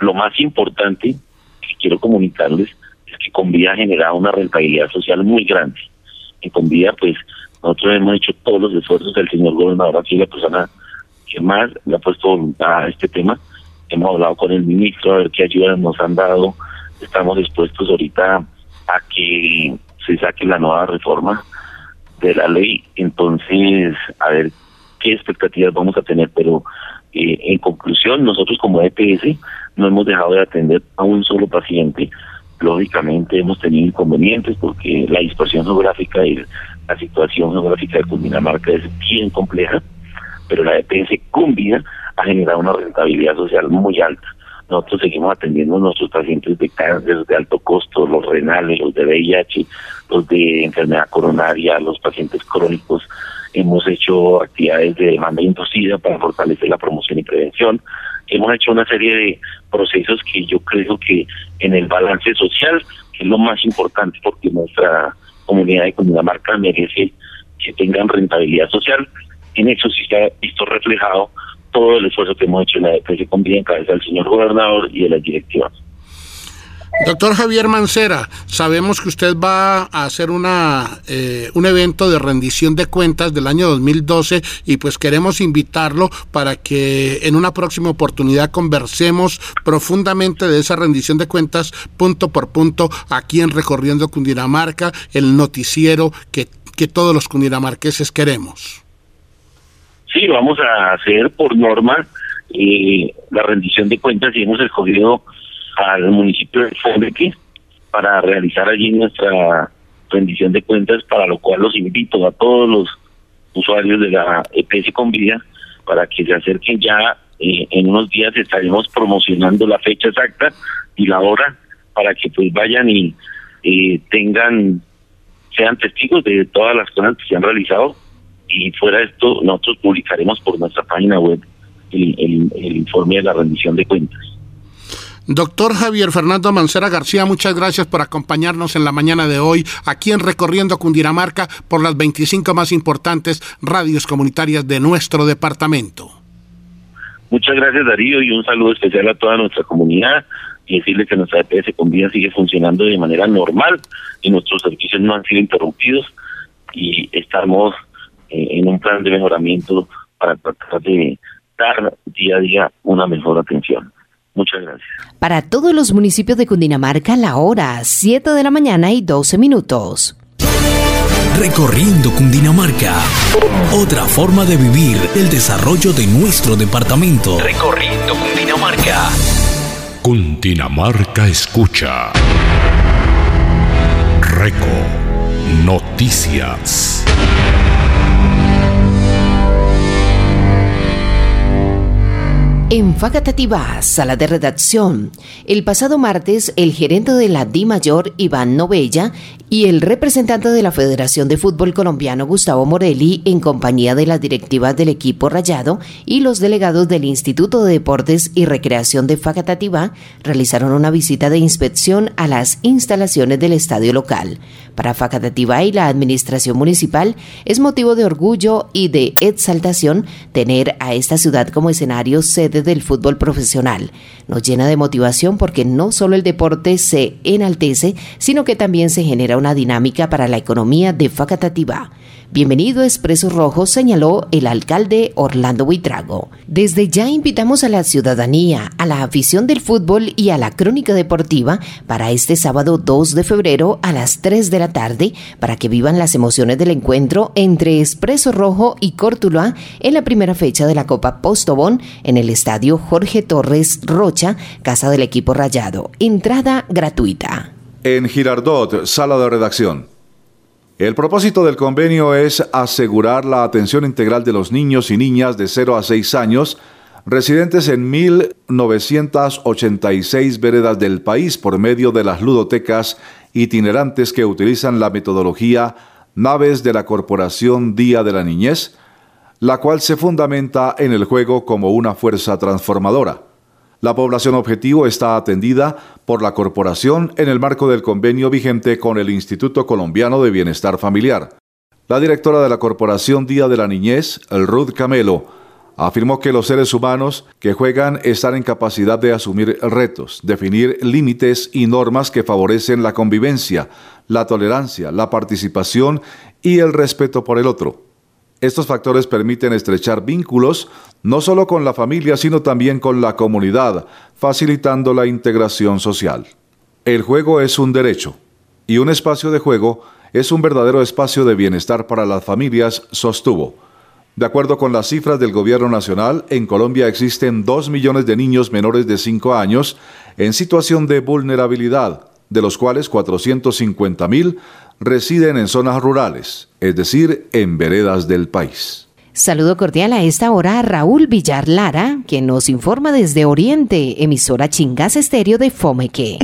Lo más importante que quiero comunicarles es que Convida ha generado una rentabilidad social muy grande. En Convida, pues, nosotros hemos hecho todos los esfuerzos del señor gobernador, aquí la persona que más le ha puesto voluntad a este tema. Hemos hablado con el ministro a ver qué ayudas nos han dado. Estamos dispuestos ahorita a que se saque la nueva reforma de la ley. Entonces, a ver qué expectativas vamos a tener. Pero eh, en conclusión, nosotros como E P S no hemos dejado de atender a un solo paciente. Lógicamente hemos tenido inconvenientes porque la dispersión geográfica y la situación geográfica de Cundinamarca es bien compleja, pero la E P S Convida ha generado una rentabilidad social muy alta. Nosotros seguimos atendiendo a nuestros pacientes de cáncer de alto costo, los renales, los de V I H, los de enfermedad coronaria, los pacientes crónicos. Hemos hecho actividades de demanda inducida para fortalecer la promoción y prevención. Hemos hecho una serie de procesos que yo creo que en el balance social, que es lo más importante porque nuestra comunidad de Cundinamarca merece que tengan rentabilidad social. En eso sí se ha visto reflejado todo el esfuerzo que hemos hecho en la E P S Convida en cabeza del señor gobernador y de las directivas. Doctor Javier Mancera, sabemos que usted va a hacer una eh, un evento de rendición de cuentas del año dos mil doce y pues queremos invitarlo para que en una próxima oportunidad conversemos profundamente de esa rendición de cuentas punto por punto aquí en Recorriendo Cundinamarca, el noticiero que, que todos los cundinamarqueses queremos. Sí, vamos a hacer por norma eh, la rendición de cuentas y hemos escogido al municipio de Fomeque para realizar allí nuestra rendición de cuentas, para lo cual los invito a todos los usuarios de la E P S Convida para que se acerquen ya. Eh, en unos días estaremos promocionando la fecha exacta y la hora para que pues vayan y eh, tengan, sean testigos de todas las cosas que se han realizado. Y fuera de esto, nosotros publicaremos por nuestra página web el, el, el informe de la rendición de cuentas. Doctor Javier Fernando Mancera García, muchas gracias por acompañarnos en la mañana de hoy, aquí en Recorriendo Cundinamarca, por las veinticinco más importantes radios comunitarias de nuestro departamento. Muchas gracias, Darío, y un saludo especial a toda nuestra comunidad, y decirle que nuestra E P S Convida sigue funcionando de manera normal, y nuestros servicios no han sido interrumpidos, y estamos eh, en un plan de mejoramiento para tratar de dar día a día una mejor atención. Muchas gracias. Para todos los municipios de Cundinamarca, la hora siete de la mañana y doce minutos. Recorriendo Cundinamarca. Otra forma de vivir el desarrollo de nuestro departamento. Recorriendo Cundinamarca. Cundinamarca escucha. Reco Noticias. En Facatativá, sala de redacción, el pasado martes, el gerente de la DIMAYOR, Iván Novella, y el representante de la Federación de Fútbol Colombiano, Gustavo Morelli, en compañía de las directivas del equipo rayado y los delegados del Instituto de Deportes y Recreación de Facatativá, realizaron una visita de inspección a las instalaciones del estadio local. Para Facatativá y la administración municipal, es motivo de orgullo y de exaltación tener a esta ciudad como escenario sede del fútbol profesional. Nos llena de motivación porque no solo el deporte se enaltece, sino que también se genera una dinámica para la economía de Facatativá. Bienvenido a Expreso Rojo, señaló el alcalde Orlando Buitrago. Desde ya invitamos a la ciudadanía, a la afición del fútbol y a la crónica deportiva para este sábado dos de febrero a las tres de la tarde para que vivan las emociones del encuentro entre Expreso Rojo y Córtula en la primera fecha de la Copa Postobón en el estadio Jorge Torres Rocha, casa del equipo rayado. Entrada gratuita. En Girardot, sala de redacción. El propósito del convenio es asegurar la atención integral de los niños y niñas de cero a seis años residentes en mil novecientas ochenta y seis veredas del país por medio de las ludotecas itinerantes que utilizan la metodología Naves de la Corporación Día de la Niñez, la cual se fundamenta en el juego como una fuerza transformadora. La población objetivo está atendida por la corporación en el marco del convenio vigente con el Instituto Colombiano de Bienestar Familiar. La directora de la Corporación Día de la Niñez, Ruth Camelo, Afirmó que los seres humanos que juegan están en capacidad de asumir retos, definir límites y normas que favorecen la convivencia, la tolerancia, la participación y el respeto por el otro. Estos factores permiten estrechar vínculos no solo con la familia, sino también con la comunidad, facilitando la integración social. El juego es un derecho, y un espacio de juego es un verdadero espacio de bienestar para las familias, sostuvo. De acuerdo con las cifras del Gobierno Nacional, en Colombia existen dos millones de niños menores de cinco años en situación de vulnerabilidad, de los cuales cuatrocientos cincuenta mil residen en zonas rurales, es decir, en veredas del país. Saludo cordial a esta hora a Raúl Villar Lara, quien nos informa desde Oriente, emisora Chingaza Estéreo de Fomeque.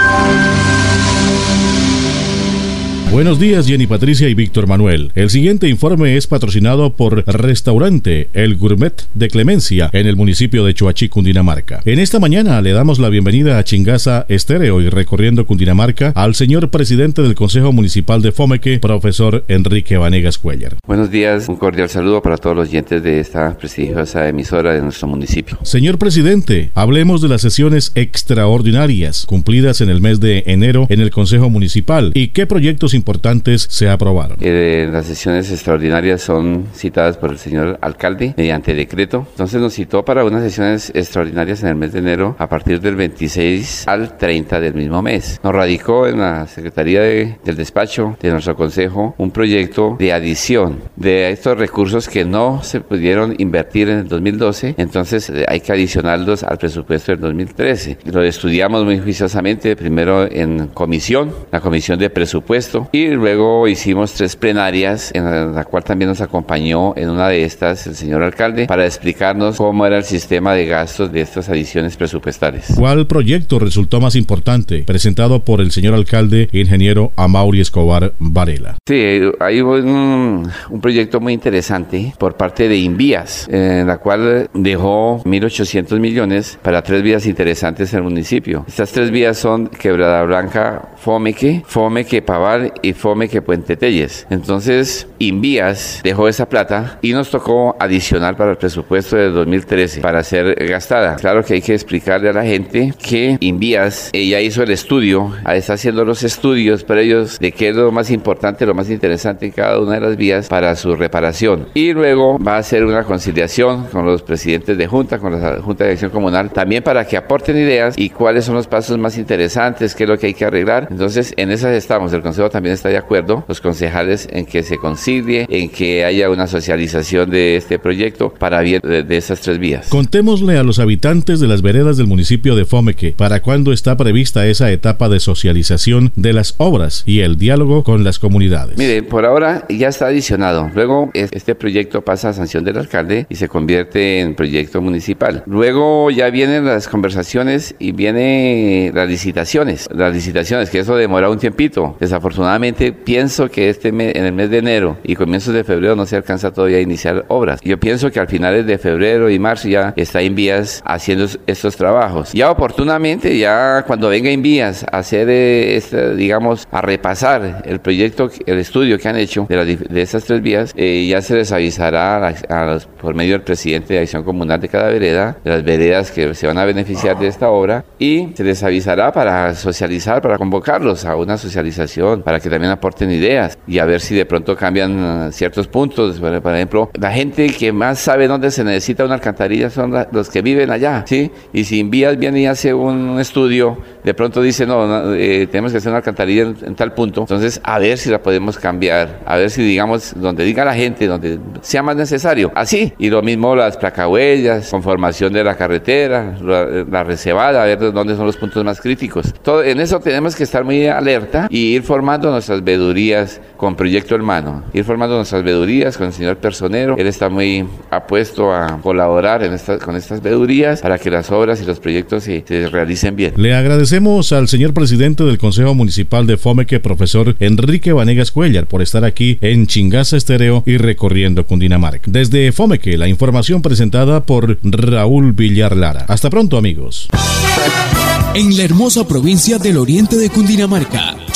Buenos días, Jenny Patricia y Víctor Manuel. El siguiente informe es patrocinado por Restaurante El Gourmet de Clemencia en el municipio de Choachí, Cundinamarca. En esta mañana le damos la bienvenida a Chingaza Estéreo y recorriendo Cundinamarca al señor presidente del Consejo Municipal de Fomeque, profesor Enrique Vanegas Cuellar. Buenos días, un cordial saludo para todos los oyentes de esta prestigiosa emisora de nuestro municipio. Señor presidente, hablemos de las sesiones extraordinarias cumplidas en el mes de enero en el Consejo Municipal y qué proyectos importantes se aprobaron. Eh, las sesiones extraordinarias son citadas por el señor alcalde mediante decreto. Entonces nos citó para unas sesiones extraordinarias en el mes de enero a partir del veintiséis al treinta del mismo mes. Nos radicó en la Secretaría de, del Despacho de nuestro Consejo un proyecto de adición de estos recursos que no se pudieron invertir en el dos mil doce, entonces eh, hay que adicionarlos al presupuesto del dos mil trece. Lo estudiamos muy juiciosamente, primero en comisión, la comisión de presupuesto, y luego hicimos tres plenarias en la, la cual también nos acompañó en una de estas el señor alcalde para explicarnos cómo era el sistema de gastos de estas adiciones presupuestales. ¿Cuál proyecto resultó más importante presentado por el señor alcalde ingeniero Amaury Escobar Varela? Sí, hay un, un proyecto muy interesante por parte de Invías, en la cual dejó mil ochocientos millones para tres vías interesantes en el municipio. Estas tres vías son Quebrada Blanca, Fomeque, Fomeque Pavar y Fomeque Puente Telles. Entonces, Invías dejó esa plata y nos tocó adicional para el presupuesto del dos mil trece para ser gastada. Claro que hay que explicarle a la gente que Invías, ella hizo el estudio, está haciendo los estudios previos de qué es lo más importante, lo más interesante en cada una de las vías para su reparación. Y luego va a hacer una conciliación con los presidentes de Junta, con la Junta de Acción Comunal, también para que aporten ideas y cuáles son los pasos más interesantes, qué es lo que hay que arreglar. Entonces, en esas estamos. El Consejo también está de acuerdo, los concejales, en que se concilie, en que haya una socialización de este proyecto para bien de, de esas tres vías. Contémosle a los habitantes de las veredas del municipio de Fomeque para cuándo está prevista esa etapa de socialización de las obras y el diálogo con las comunidades. Mire, por ahora ya está adicionado. Luego este proyecto pasa a sanción del alcalde y se convierte en proyecto municipal. Luego ya vienen las conversaciones y vienen las licitaciones. Las licitaciones, que eso demora un tiempito. Desafortunadamente pienso que este mes, en el mes de enero y comienzos de febrero no se alcanza todavía a iniciar obras. Yo pienso que al finales de febrero y marzo ya está Invías haciendo estos trabajos. Ya oportunamente, ya cuando venga Invías a hacer, eh, este, digamos, a repasar el proyecto, el estudio que han hecho de, la, de estas tres vías, eh, ya se les avisará a, a los, por medio del presidente de Acción Comunal de cada vereda, de las veredas que se van a beneficiar de esta obra, y se les avisará para socializar, para convocarlos a una socialización, para que también aporten ideas y a ver si de pronto cambian uh, ciertos puntos. Por, por ejemplo, la gente que más sabe dónde se necesita una alcantarilla son la, los que viven allá, ¿sí? Y si Invías viene y hace un estudio, de pronto dice, no, no eh, tenemos que hacer una alcantarilla en, en tal punto, entonces a ver si la podemos cambiar, a ver si, digamos, donde diga la gente, donde sea más necesario, así. Y lo mismo las placahuellas, conformación de la carretera, la, la recebada, a ver dónde son los puntos más críticos. Todo, en eso tenemos que estar muy alerta y ir formando nuestras veedurías con Proyecto Hermano, ir formando nuestras veedurías con el señor personero. Él está muy apuesto a colaborar en esta, con estas veedurías para que las obras y los proyectos se, se realicen bien. Le agradecemos al señor presidente del Consejo Municipal de Fomeque, profesor Enrique Vanegas Cuellar, por estar aquí en Chingaza Estéreo y recorriendo Cundinamarca. Desde Fomeque, la información presentada por Raúl Villar Lara. Hasta pronto, amigos. En la hermosa provincia del oriente de Cundinamarca,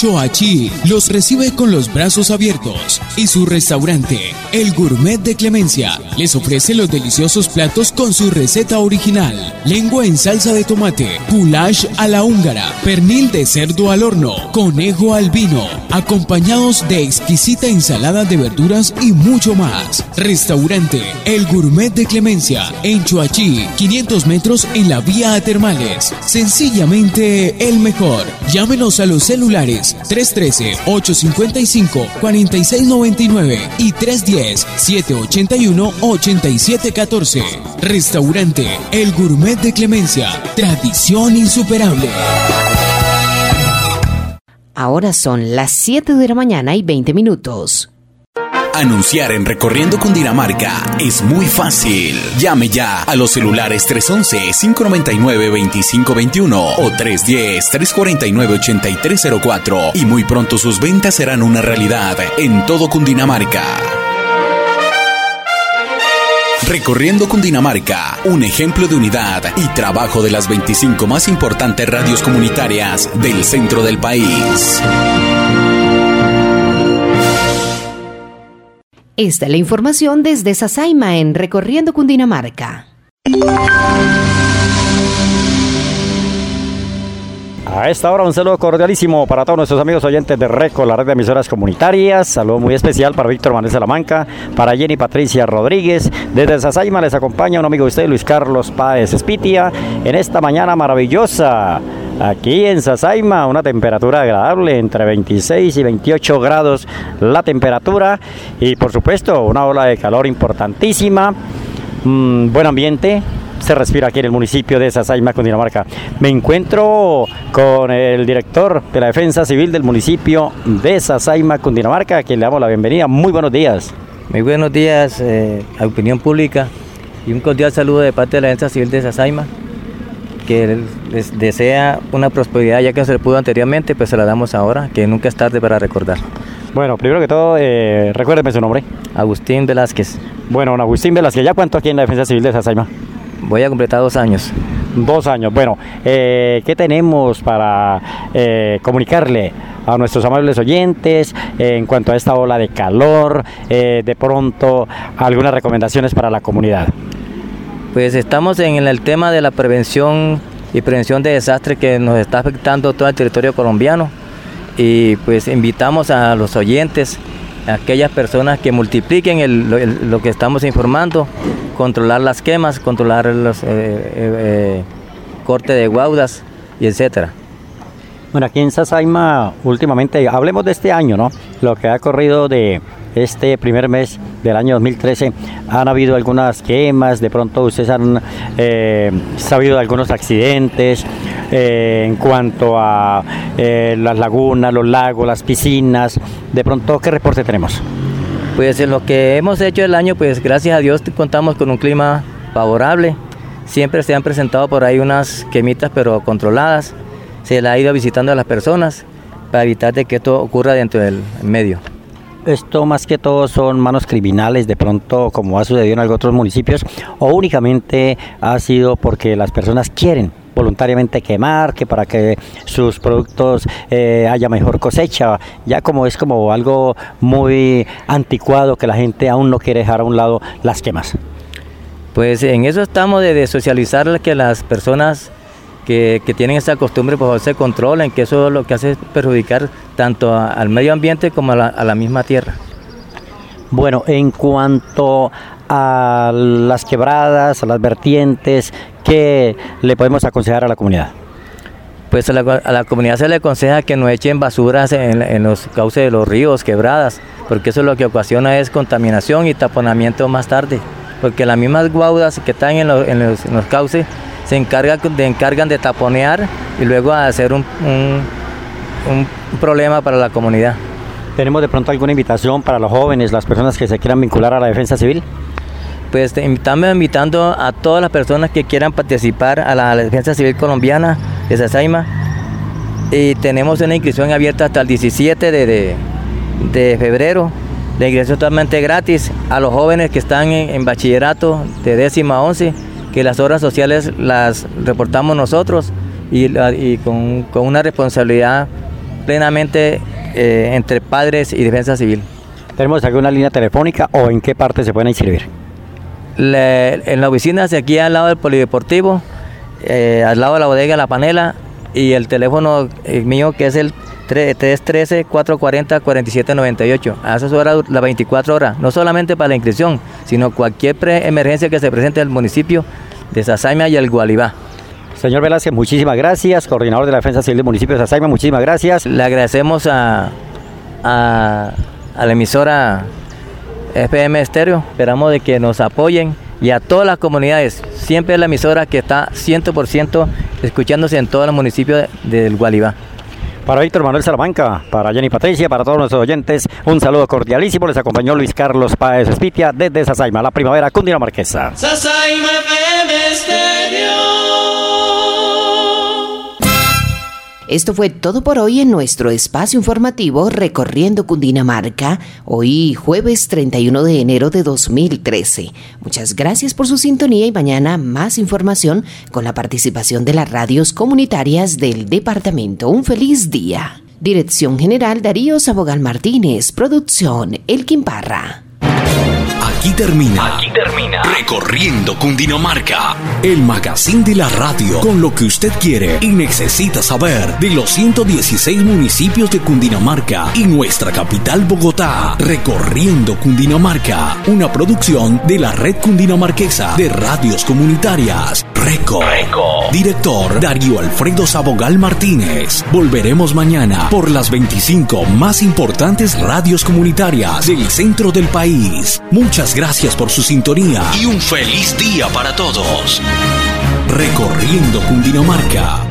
Choachí los recibe con los brazos abiertos y su restaurante, El Gourmet de Clemencia, les ofrece los deliciosos platos con su receta original: lengua en salsa de tomate, goulash a la húngara, pernil de cerdo al horno, conejo al vino, acompañados de exquisita ensalada de verduras y mucho más. Restaurante El Gourmet de Clemencia, en Choachí, quinientos metros en la vía a Termales. Sencillamente el mejor. Llámenos a los celulares tres uno tres, ocho cinco cinco, cuatro seis nueve nueve y tres uno cero, siete ocho uno, ocho siete uno cuatro. Restaurante El Gourmet de Clemencia, tradición insuperable. Ahora son las siete de la mañana y veinte minutos. Anunciar en Recorriendo Cundinamarca es muy fácil. Llame ya a los celulares tres once, cinco noventa y nueve, veinticinco veintiuno o tres diez, tres cuarenta y nueve, ochenta y tres cero cuatro y muy pronto sus ventas serán una realidad en todo Cundinamarca. Recorriendo Cundinamarca, un ejemplo de unidad y trabajo de las veinticinco más importantes radios comunitarias del centro del país. Esta es la información desde Sasaima en Recorriendo Cundinamarca. A esta hora un saludo cordialísimo para todos nuestros amigos oyentes de Reco, la red de emisoras comunitarias. Saludo muy especial para Víctor Manuel Salamanca, para Jenny Patricia Rodríguez. Desde Sasaima les acompaña un amigo de usted, Luis Carlos Páez Espitia, en esta mañana maravillosa. Aquí en Sasaima, una temperatura agradable, entre veintiséis y veintiocho grados la temperatura. Y por supuesto, una ola de calor importantísima. Mm, buen ambiente se respira aquí en el municipio de Sasaima, Cundinamarca. Me encuentro con el director de la Defensa Civil del municipio de Sasaima, Cundinamarca, a quien le damos la bienvenida. Muy buenos días. Muy buenos días eh, a opinión pública y un cordial saludo de parte de la Defensa Civil de Sasaima, que les desea una prosperidad ya que se le pudo anteriormente, pues se la damos ahora, que nunca es tarde para recordar. Bueno, primero que todo, eh, recuérdeme su nombre. Agustín Velázquez. Bueno, don Agustín Velázquez, ¿ya cuánto aquí en la Defensa Civil de Sasaima? Voy a completar dos años. Dos años. Bueno, eh, ¿qué tenemos para eh, comunicarle a nuestros amables oyentes eh, en cuanto a esta ola de calor? Eh, de pronto, algunas recomendaciones para la comunidad. Pues estamos en el tema de la prevención y prevención de desastres que nos está afectando todo el territorio colombiano, y pues invitamos a los oyentes, a aquellas personas que multipliquen el, lo, el, lo que estamos informando, controlar las quemas, controlar los eh, eh, eh, corte de guaudas y etcétera. Bueno, aquí en Sasaima últimamente, hablemos de este año, ¿no? Lo que ha corrido de este primer mes del año dos mil trece, han habido algunas quemas, de pronto ustedes han eh, sabido de algunos accidentes eh, en cuanto a eh, las lagunas, los lagos, las piscinas. De pronto, ¿qué reporte tenemos? Pues en lo que hemos hecho el año, pues gracias a Dios contamos con un clima favorable. Siempre se han presentado por ahí unas quemitas, pero controladas. Se le ha ido visitando a las personas para evitar de que esto ocurra dentro del medio. ¿Esto más que todo son manos criminales, de pronto, como ha sucedido en algunos otros municipios, o únicamente ha sido porque las personas quieren voluntariamente quemar, que para que sus productos eh, haya mejor cosecha, ya como es como algo muy anticuado que la gente aún no quiere dejar a un lado las quemas? Pues en eso estamos, de, de socializar que las personas que, que tienen esa costumbre por favor se controlen, que eso lo que hace es perjudicar tanto a, al medio ambiente como a la, a la misma tierra. Bueno, en cuanto a las quebradas, a las vertientes, ¿qué le podemos aconsejar a la comunidad? Pues a la, a la comunidad se le aconseja que no echen basuras en, en los cauces de los ríos, quebradas, porque eso lo que ocasiona es contaminación y taponamiento más tarde, porque las mismas guaudas que están en los, en los, en los cauces se encargan de, encargan de taponear y luego hacer un, un, un problema para la comunidad. ¿Tenemos de pronto alguna invitación para los jóvenes, las personas que se quieran vincular a la Defensa Civil? Pues estamos invitando a todas las personas que quieran participar a la, a la Defensa Civil colombiana de Sasaima, y tenemos una inscripción abierta hasta el diecisiete de, de, de febrero. La inscripción totalmente gratis a los jóvenes que están en, en bachillerato de décima a once, que las obras sociales las reportamos nosotros y, y con, con una responsabilidad plenamente eh, entre padres y defensa civil. ¿Tenemos alguna línea telefónica o en qué parte se pueden inscribir? Le, en la oficina, aquí al lado del polideportivo, eh, al lado de la bodega La Panela, y el teléfono eh, mío que es el tres uno tres, cuatro cuatro cero, cuatro siete nueve ocho. A esas horas, las veinticuatro horas, no solamente para la inscripción, sino cualquier emergencia que se presente en el municipio de Sasaima y el Gualibá. Señor Velázquez, muchísimas gracias, coordinador de la Defensa Civil del municipio de Sasaima, muchísimas gracias. Le agradecemos a, a, a la emisora F M Estéreo, esperamos de que nos apoyen, y a todas las comunidades. Siempre es la emisora que está cien por ciento escuchándose en todos los municipios del Gualibá. Para Víctor Manuel Salamanca, para Jenny Patricia, para todos nuestros oyentes, un saludo cordialísimo. Les acompañó Luis Carlos Páez Espitia desde Sasaima, la primavera cundinamarquesa. Sasaima F M Estéreo. Esto fue todo por hoy en nuestro espacio informativo Recorriendo Cundinamarca, hoy jueves treinta y uno de enero de dos mil trece. Muchas gracias por su sintonía y mañana más información con la participación de las radios comunitarias del departamento. Un feliz día. Dirección General Darío Sabogal Martínez. Producción Elkin Parra. Aquí termina, Aquí termina Recorriendo Cundinamarca, el magazine de la radio con lo que usted quiere y necesita saber de los ciento dieciséis municipios de Cundinamarca y nuestra capital Bogotá. Recorriendo Cundinamarca, una producción de la Red Cundinamarquesa de Radios Comunitarias. Reco. Reco. Director Darío Alfredo Sabogal Martínez. Volveremos mañana por las veinticinco más importantes radios comunitarias del centro del país. Muchas gracias por su sintonía y un feliz día para todos. Recorriendo Cundinamarca.